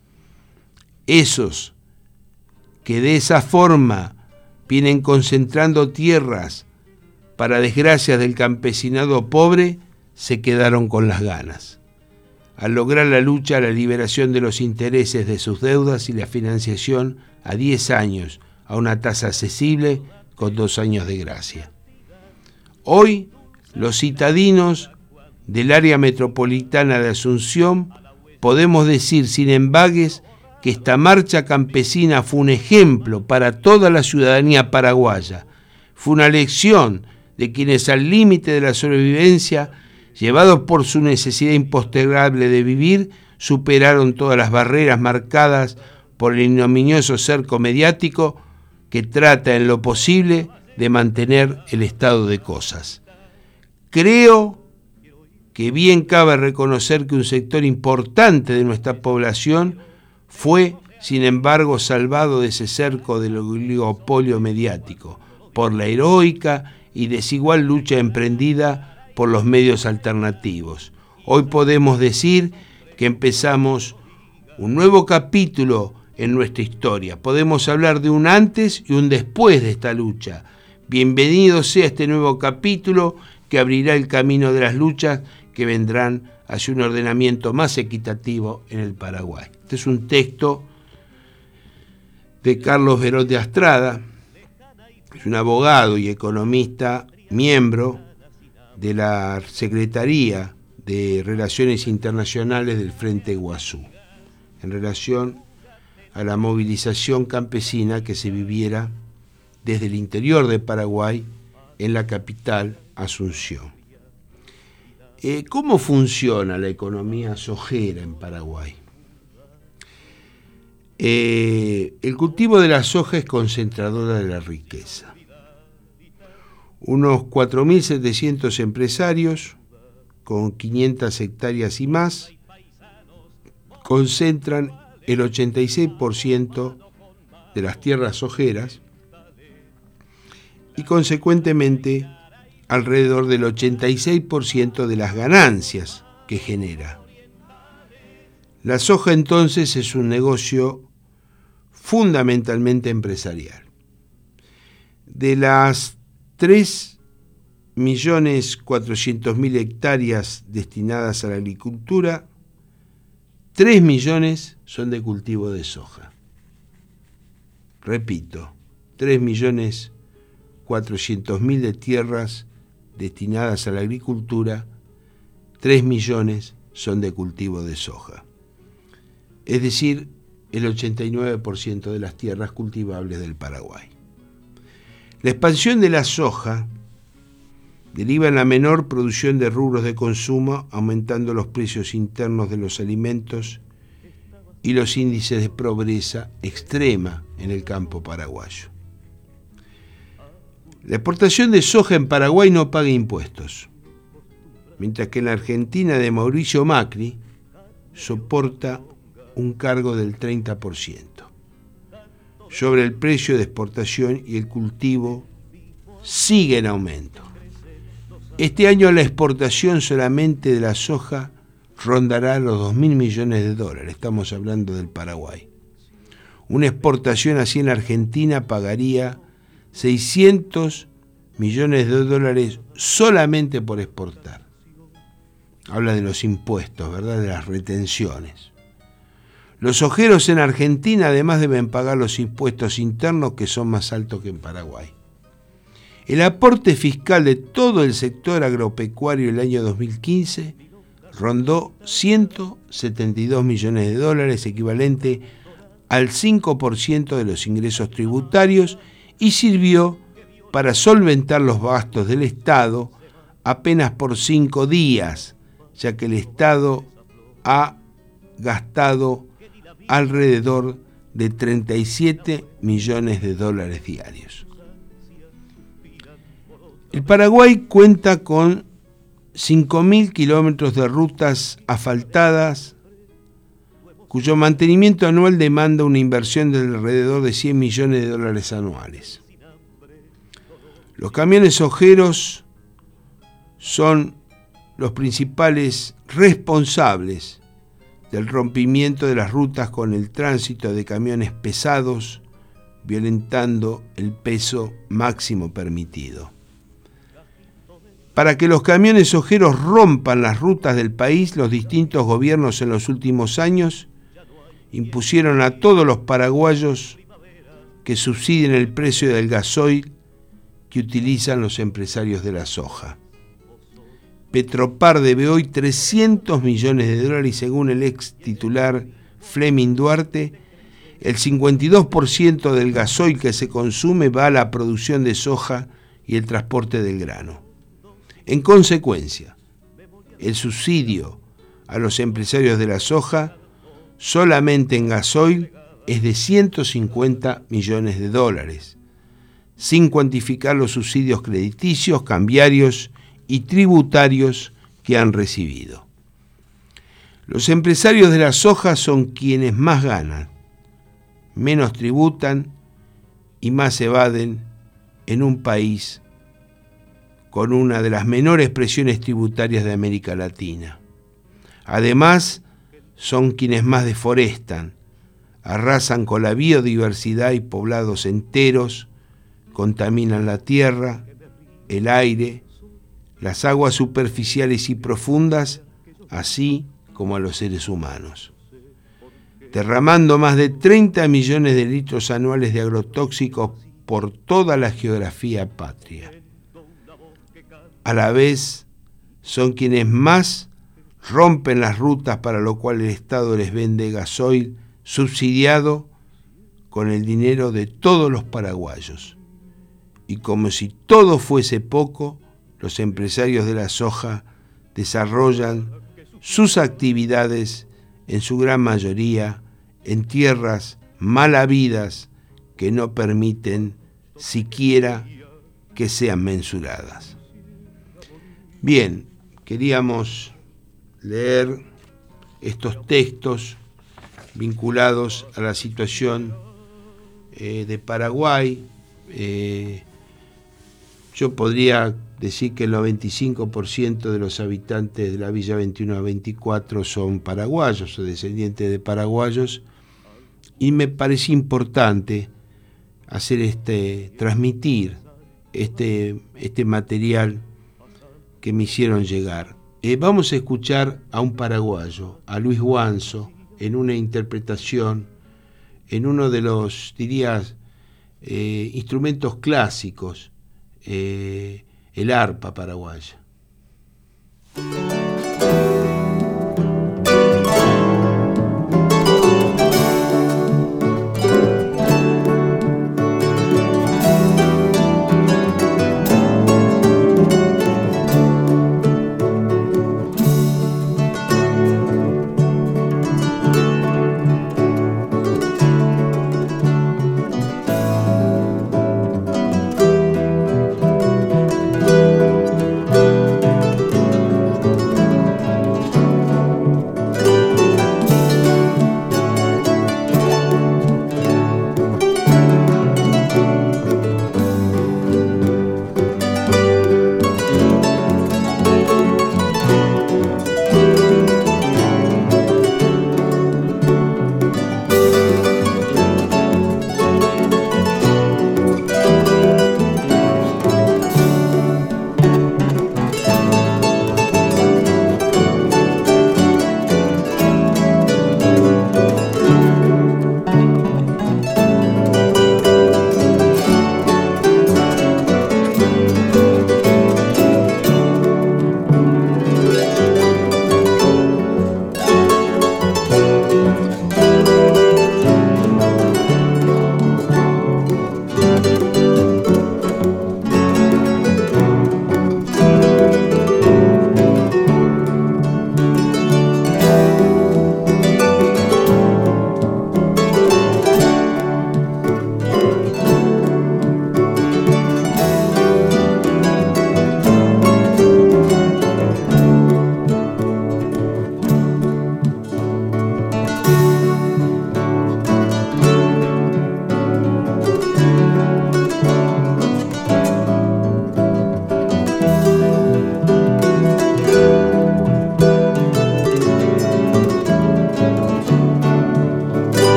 Esos que de esa forma vienen concentrando tierras para desgracia del campesinado pobre, se quedaron con las ganas. Al lograr la lucha, la liberación de los intereses de sus deudas y la financiación a diez años, a una tasa accesible, con dos años de gracia. Hoy, los citadinos del área metropolitana de Asunción podemos decir sin embagues que esta marcha campesina fue un ejemplo para toda la ciudadanía paraguaya. Fue una lección de quienes al límite de la sobrevivencia, llevados por su necesidad impostergable de vivir, superaron todas las barreras marcadas por el ignominioso cerco mediático que trata en lo posible de mantener el estado de cosas. Creo que bien cabe reconocer que un sector importante de nuestra población fue, sin embargo, salvado de ese cerco del oligopolio mediático por la heroica y desigual lucha emprendida por los medios alternativos. Hoy podemos decir que empezamos un nuevo capítulo en nuestra historia. Podemos hablar de un antes y un después de esta lucha. Bienvenido sea este nuevo capítulo que abrirá el camino de las luchas que vendrán hacia un ordenamiento más equitativo en el Paraguay. Este es un texto de Carlos Verón de Astrada, es un abogado y economista, miembro de la Secretaría de Relaciones Internacionales del Frente Guazú, en relación a la movilización campesina que se viviera desde el interior de Paraguay en la capital, Asunción. Eh, ¿Cómo funciona la economía sojera en Paraguay? Eh, el cultivo de la soja es concentradora de la riqueza. Unos cuatro mil setecientos empresarios con quinientas hectáreas y más concentran el ochenta y seis por ciento de las tierras sojeras y consecuentemente alrededor del ochenta y seis por ciento de las ganancias que genera. La soja entonces es un negocio fundamentalmente empresarial. De las tres millones cuatrocientas mil hectáreas destinadas a la agricultura, tres millones son de cultivo de soja. Repito, tres millones cuatrocientas mil de tierras destinadas a la agricultura, tres millones son de cultivo de soja. Es decir, el ochenta y nueve por ciento de las tierras cultivables del Paraguay. La expansión de la soja deriva en la menor producción de rubros de consumo, aumentando los precios internos de los alimentos y los índices de pobreza extrema en el campo paraguayo. La exportación de soja en Paraguay no paga impuestos, mientras que en la Argentina de Mauricio Macri soporta un cargo del treinta por ciento sobre el precio de exportación y el cultivo sigue en aumento. Este año la exportación solamente de la soja rondará los dos mil millones de dólares. Estamos hablando del Paraguay. Una exportación así en Argentina pagaría seiscientos millones de dólares solamente por exportar. Habla de los impuestos, ¿verdad? De las retenciones. Los sojeros en Argentina además deben pagar los impuestos internos, que son más altos que en Paraguay. El aporte fiscal de todo el sector agropecuario el año dos mil quince rondó ciento setenta y dos millones de dólares, equivalente al cinco por ciento de los ingresos tributarios, y sirvió para solventar los gastos del Estado apenas por cinco días, ya que el Estado ha gastado alrededor de treinta y siete millones de dólares diarios. El Paraguay cuenta con cinco mil kilómetros de rutas asfaltadas, cuyo mantenimiento anual demanda una inversión de alrededor de cien millones de dólares anuales. Los camiones sojeros son los principales responsables del rompimiento de las rutas con el tránsito de camiones pesados, violentando el peso máximo permitido. Para que los camiones sojeros rompan las rutas del país, los distintos gobiernos en los últimos años impusieron a todos los paraguayos que subsidien el precio del gasoil que utilizan los empresarios de la soja. Petropar debe hoy trescientos millones de dólares y, según el ex titular Fleming Duarte, el cincuenta y dos por ciento del gasoil que se consume va a la producción de soja y el transporte del grano. En consecuencia, el subsidio a los empresarios de la soja solamente en gasoil es de ciento cincuenta millones de dólares, sin cuantificar los subsidios crediticios, cambiarios y tributarios que han recibido. Los empresarios de la soja son quienes más ganan, menos tributan y más evaden en un país con una de las menores presiones tributarias de América Latina. Además, son quienes más deforestan, arrasan con la biodiversidad y poblados enteros, contaminan la tierra, el aire, las aguas superficiales y profundas, así como a los seres humanos, derramando más de treinta millones de litros anuales de agrotóxicos por toda la geografía patria. A la vez, son quienes más rompen las rutas, para lo cual el Estado les vende gasoil subsidiado con el dinero de todos los paraguayos. Y como si todo fuese poco, los empresarios de la soja desarrollan sus actividades, en su gran mayoría, en tierras mal habidas que no permiten siquiera que sean mensuradas. Bien, queríamos leer estos textos vinculados a la situación eh, de Paraguay. Eh, yo podría decir que el noventa y cinco por ciento de los habitantes de la Villa veintiuno a veinticuatro son paraguayos o descendientes de paraguayos, y me parece importante hacer este, transmitir este, este material que me hicieron llegar. Eh, vamos a escuchar a un paraguayo, a Luis Guanzo, en una interpretación, en uno de los, diría, eh, instrumentos clásicos, eh, el arpa paraguaya.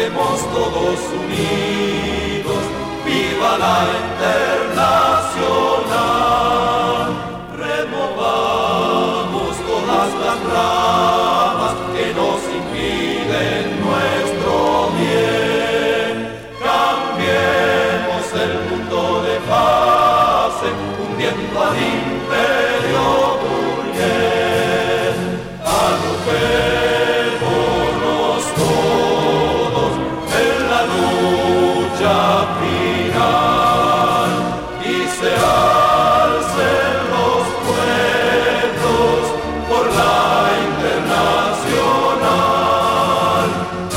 cantemos todos unidos, viva la Internacional. Removamos todas las ramas que nos impiden nuestro bien. Cambiemos el mundo de fase, hundiendo al imperio burgués. Agrupémonos todos en la lucha final y se alcen los pueblos por la Internacional.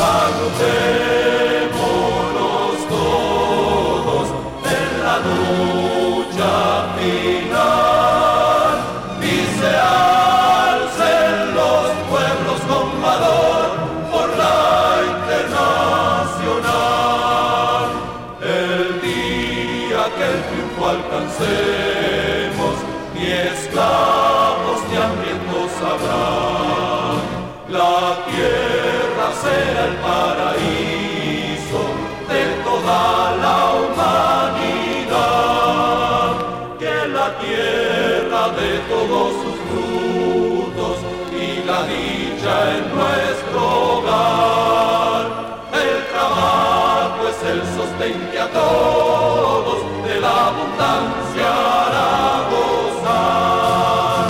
Agrupémonos todos en la lucha final y se alcen los pueblos con valor por la Internacional. El día que el triunfo alcancemos, ni esclavos ni hambrientos habrá. La tierra será el paraíso de toda la humanidad. Que la tierra de todos sus frutos y la dicha en nuestro hogar. El trabajo es el sostén que a todos de la abundancia hará gozar.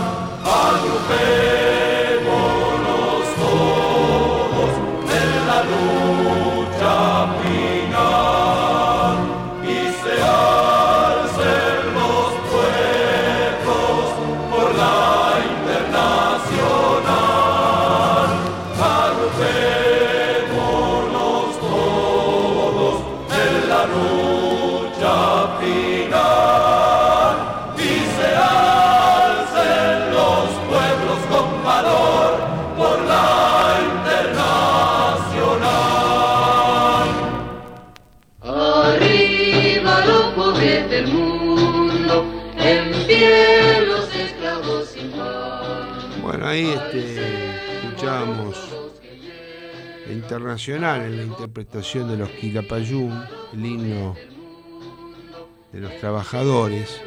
Agrupémonos todos en la lucha final y se alcen los pueblos por la Internacional. Agrupémonos todos en la lucha final y se alcen los pueblos con valor por la Internacional. Arriba los pobres del mundo, en pie los esclavos sin pan. Bueno, ahí este, escuchamos la Internacional en la interpretación de los Quilapayún, el himno de los trabajadores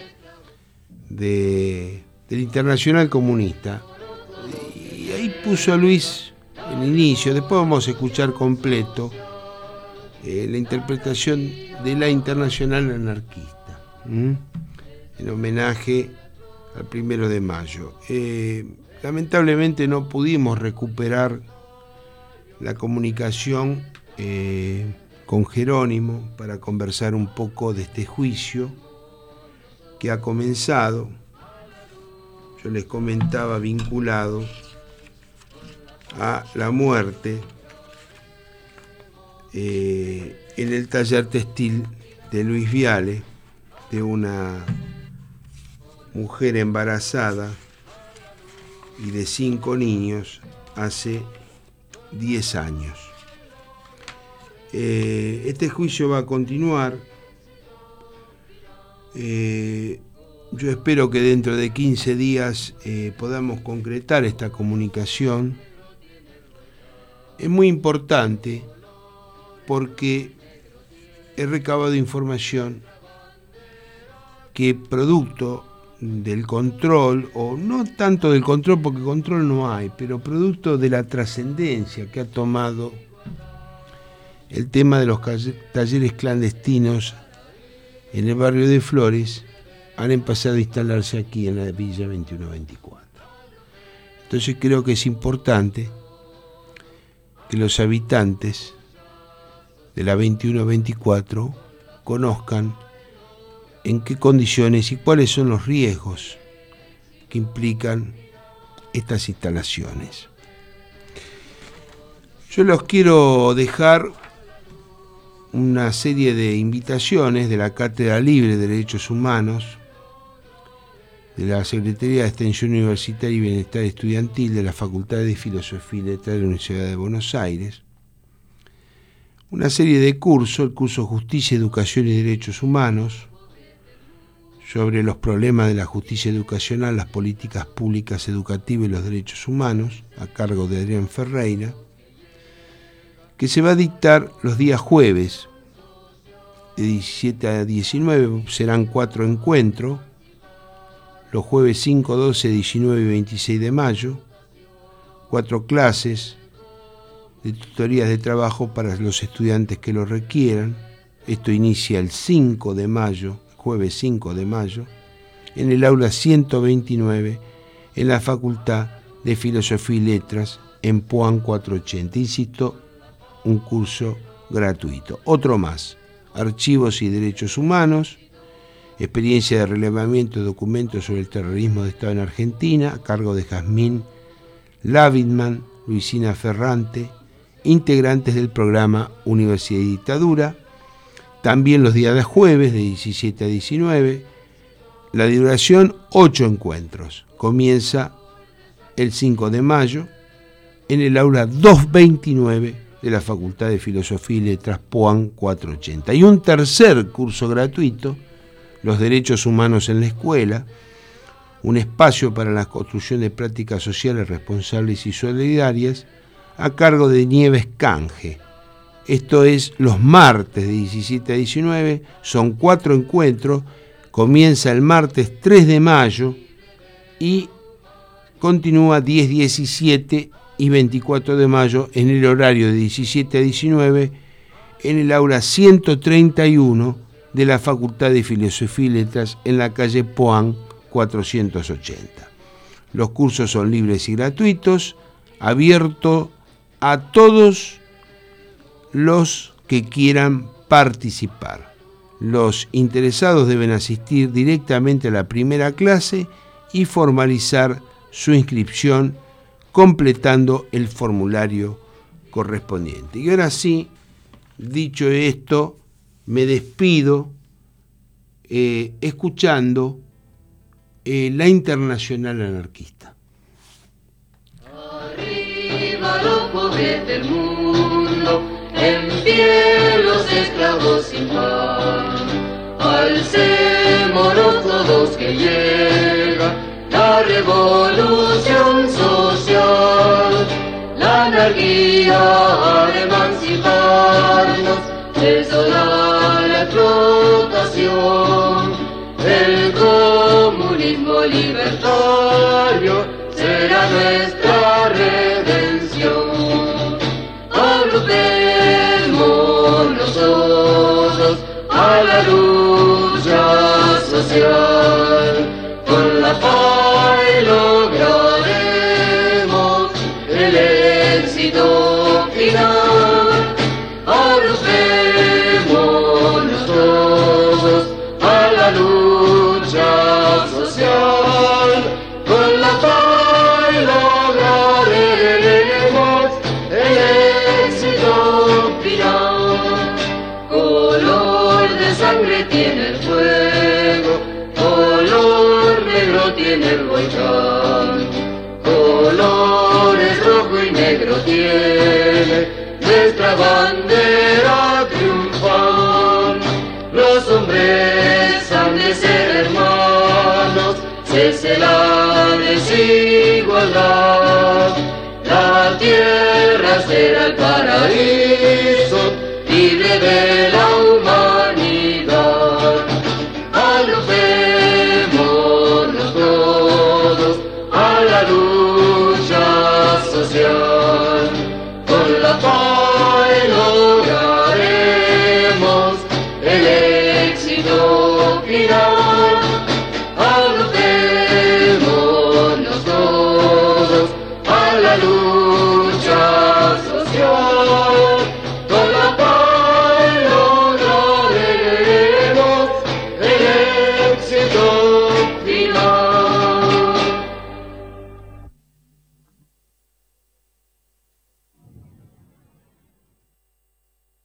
de, del Internacional Comunista. Y ahí puso a Luis el inicio, después vamos a escuchar completo eh, la interpretación de la Internacional Anarquista, ¿m? en homenaje al primero de mayo. Eh, lamentablemente no pudimos recuperar la comunicación eh, con Jerónimo para conversar un poco de este juicio que ha comenzado. Yo les comentaba vinculado a la muerte eh, en el taller textil de Luis Viale de una mujer embarazada y de cinco niños hace diez años. Eh, este juicio va a continuar. Eh, yo espero que dentro de quince días eh, podamos concretar esta comunicación. Es muy importante porque he recabado información que producto del control, o no tanto del control porque control no hay, pero producto de la trascendencia que ha tomado el tema de los talleres clandestinos en el barrio de Flores, han empezado a instalarse aquí en la Villa veintiuno veinticuatro. Entonces creo que es importante que los habitantes de la veintiuno veinticuatro conozcan en qué condiciones y cuáles son los riesgos que implican estas instalaciones. Yo los quiero dejar una serie de invitaciones de la Cátedra Libre de Derechos Humanos, de la Secretaría de Extensión Universitaria y Bienestar Estudiantil de la Facultad de Filosofía y Letras de la Universidad de Buenos Aires, una serie de cursos, el curso Justicia, Educación y Derechos Humanos, sobre los problemas de la justicia educacional, las políticas públicas educativas y los derechos humanos, a cargo de Adrián Ferreira, que se va a dictar los días jueves, de diecisiete a diecinueve, serán cuatro encuentros, los jueves cinco, doce, diecinueve y veintiséis de mayo, cuatro clases de tutorías de trabajo para los estudiantes que lo requieran. Esto inicia el cinco de mayo, jueves cinco de mayo, en el aula ciento veintinueve, en la Facultad de Filosofía y Letras, en Puan cuatrocientos ochenta. Insisto, un curso gratuito. Otro más, Archivos y Derechos Humanos, experiencia de relevamiento de documentos sobre el terrorismo de Estado en Argentina, a cargo de Jazmín Lavitman, Luisina Ferrante, integrantes del programa Universidad y Dictadura. También los días de jueves, de diecisiete a diecinueve, la duración, ocho encuentros. Comienza el cinco de mayo en el aula doscientos veintinueve de la Facultad de Filosofía y Letras, Puan cuatrocientos ochenta. Y un tercer curso gratuito, Los Derechos Humanos en la Escuela, un espacio para la construcción de prácticas sociales responsables y solidarias, a cargo de Nieves Canje. Esto es los martes de diecisiete a diecinueve, son cuatro encuentros, comienza el martes tres de mayo y continúa diez, diecisiete y veinticuatro de mayo en el horario de diecisiete a diecinueve en el aula ciento treinta y uno de la Facultad de Filosofía y Letras en la calle Puan cuatrocientos ochenta. Los cursos son libres y gratuitos, abiertos a todos los que quieran participar. Los interesados deben asistir directamente a la primera clase y formalizar su inscripción completando el formulario correspondiente. Y ahora sí, dicho esto, me despido eh, escuchando eh, La Internacional Anarquista. Arriba los pobres del mundo, en pie los esclavos sin pan. Alcémonos todos que llega la revolución social, la anarquía ha de emanciparnos de toda la explotación. El comunismo libertario será nuestra redención. Agrupémonos todos a la lucha social, con la paz lograremos el éxito final. Agrupémonos todos a la lucha social, con la paz lograremos el éxito final. Color de sangre tiene el fuego, color negro tiene el volcán, colores rojo y negro tiene nuestra bandera triunfal. Los hombres han de ser hermanos, cese la desigualdad, la tierra será el paraíso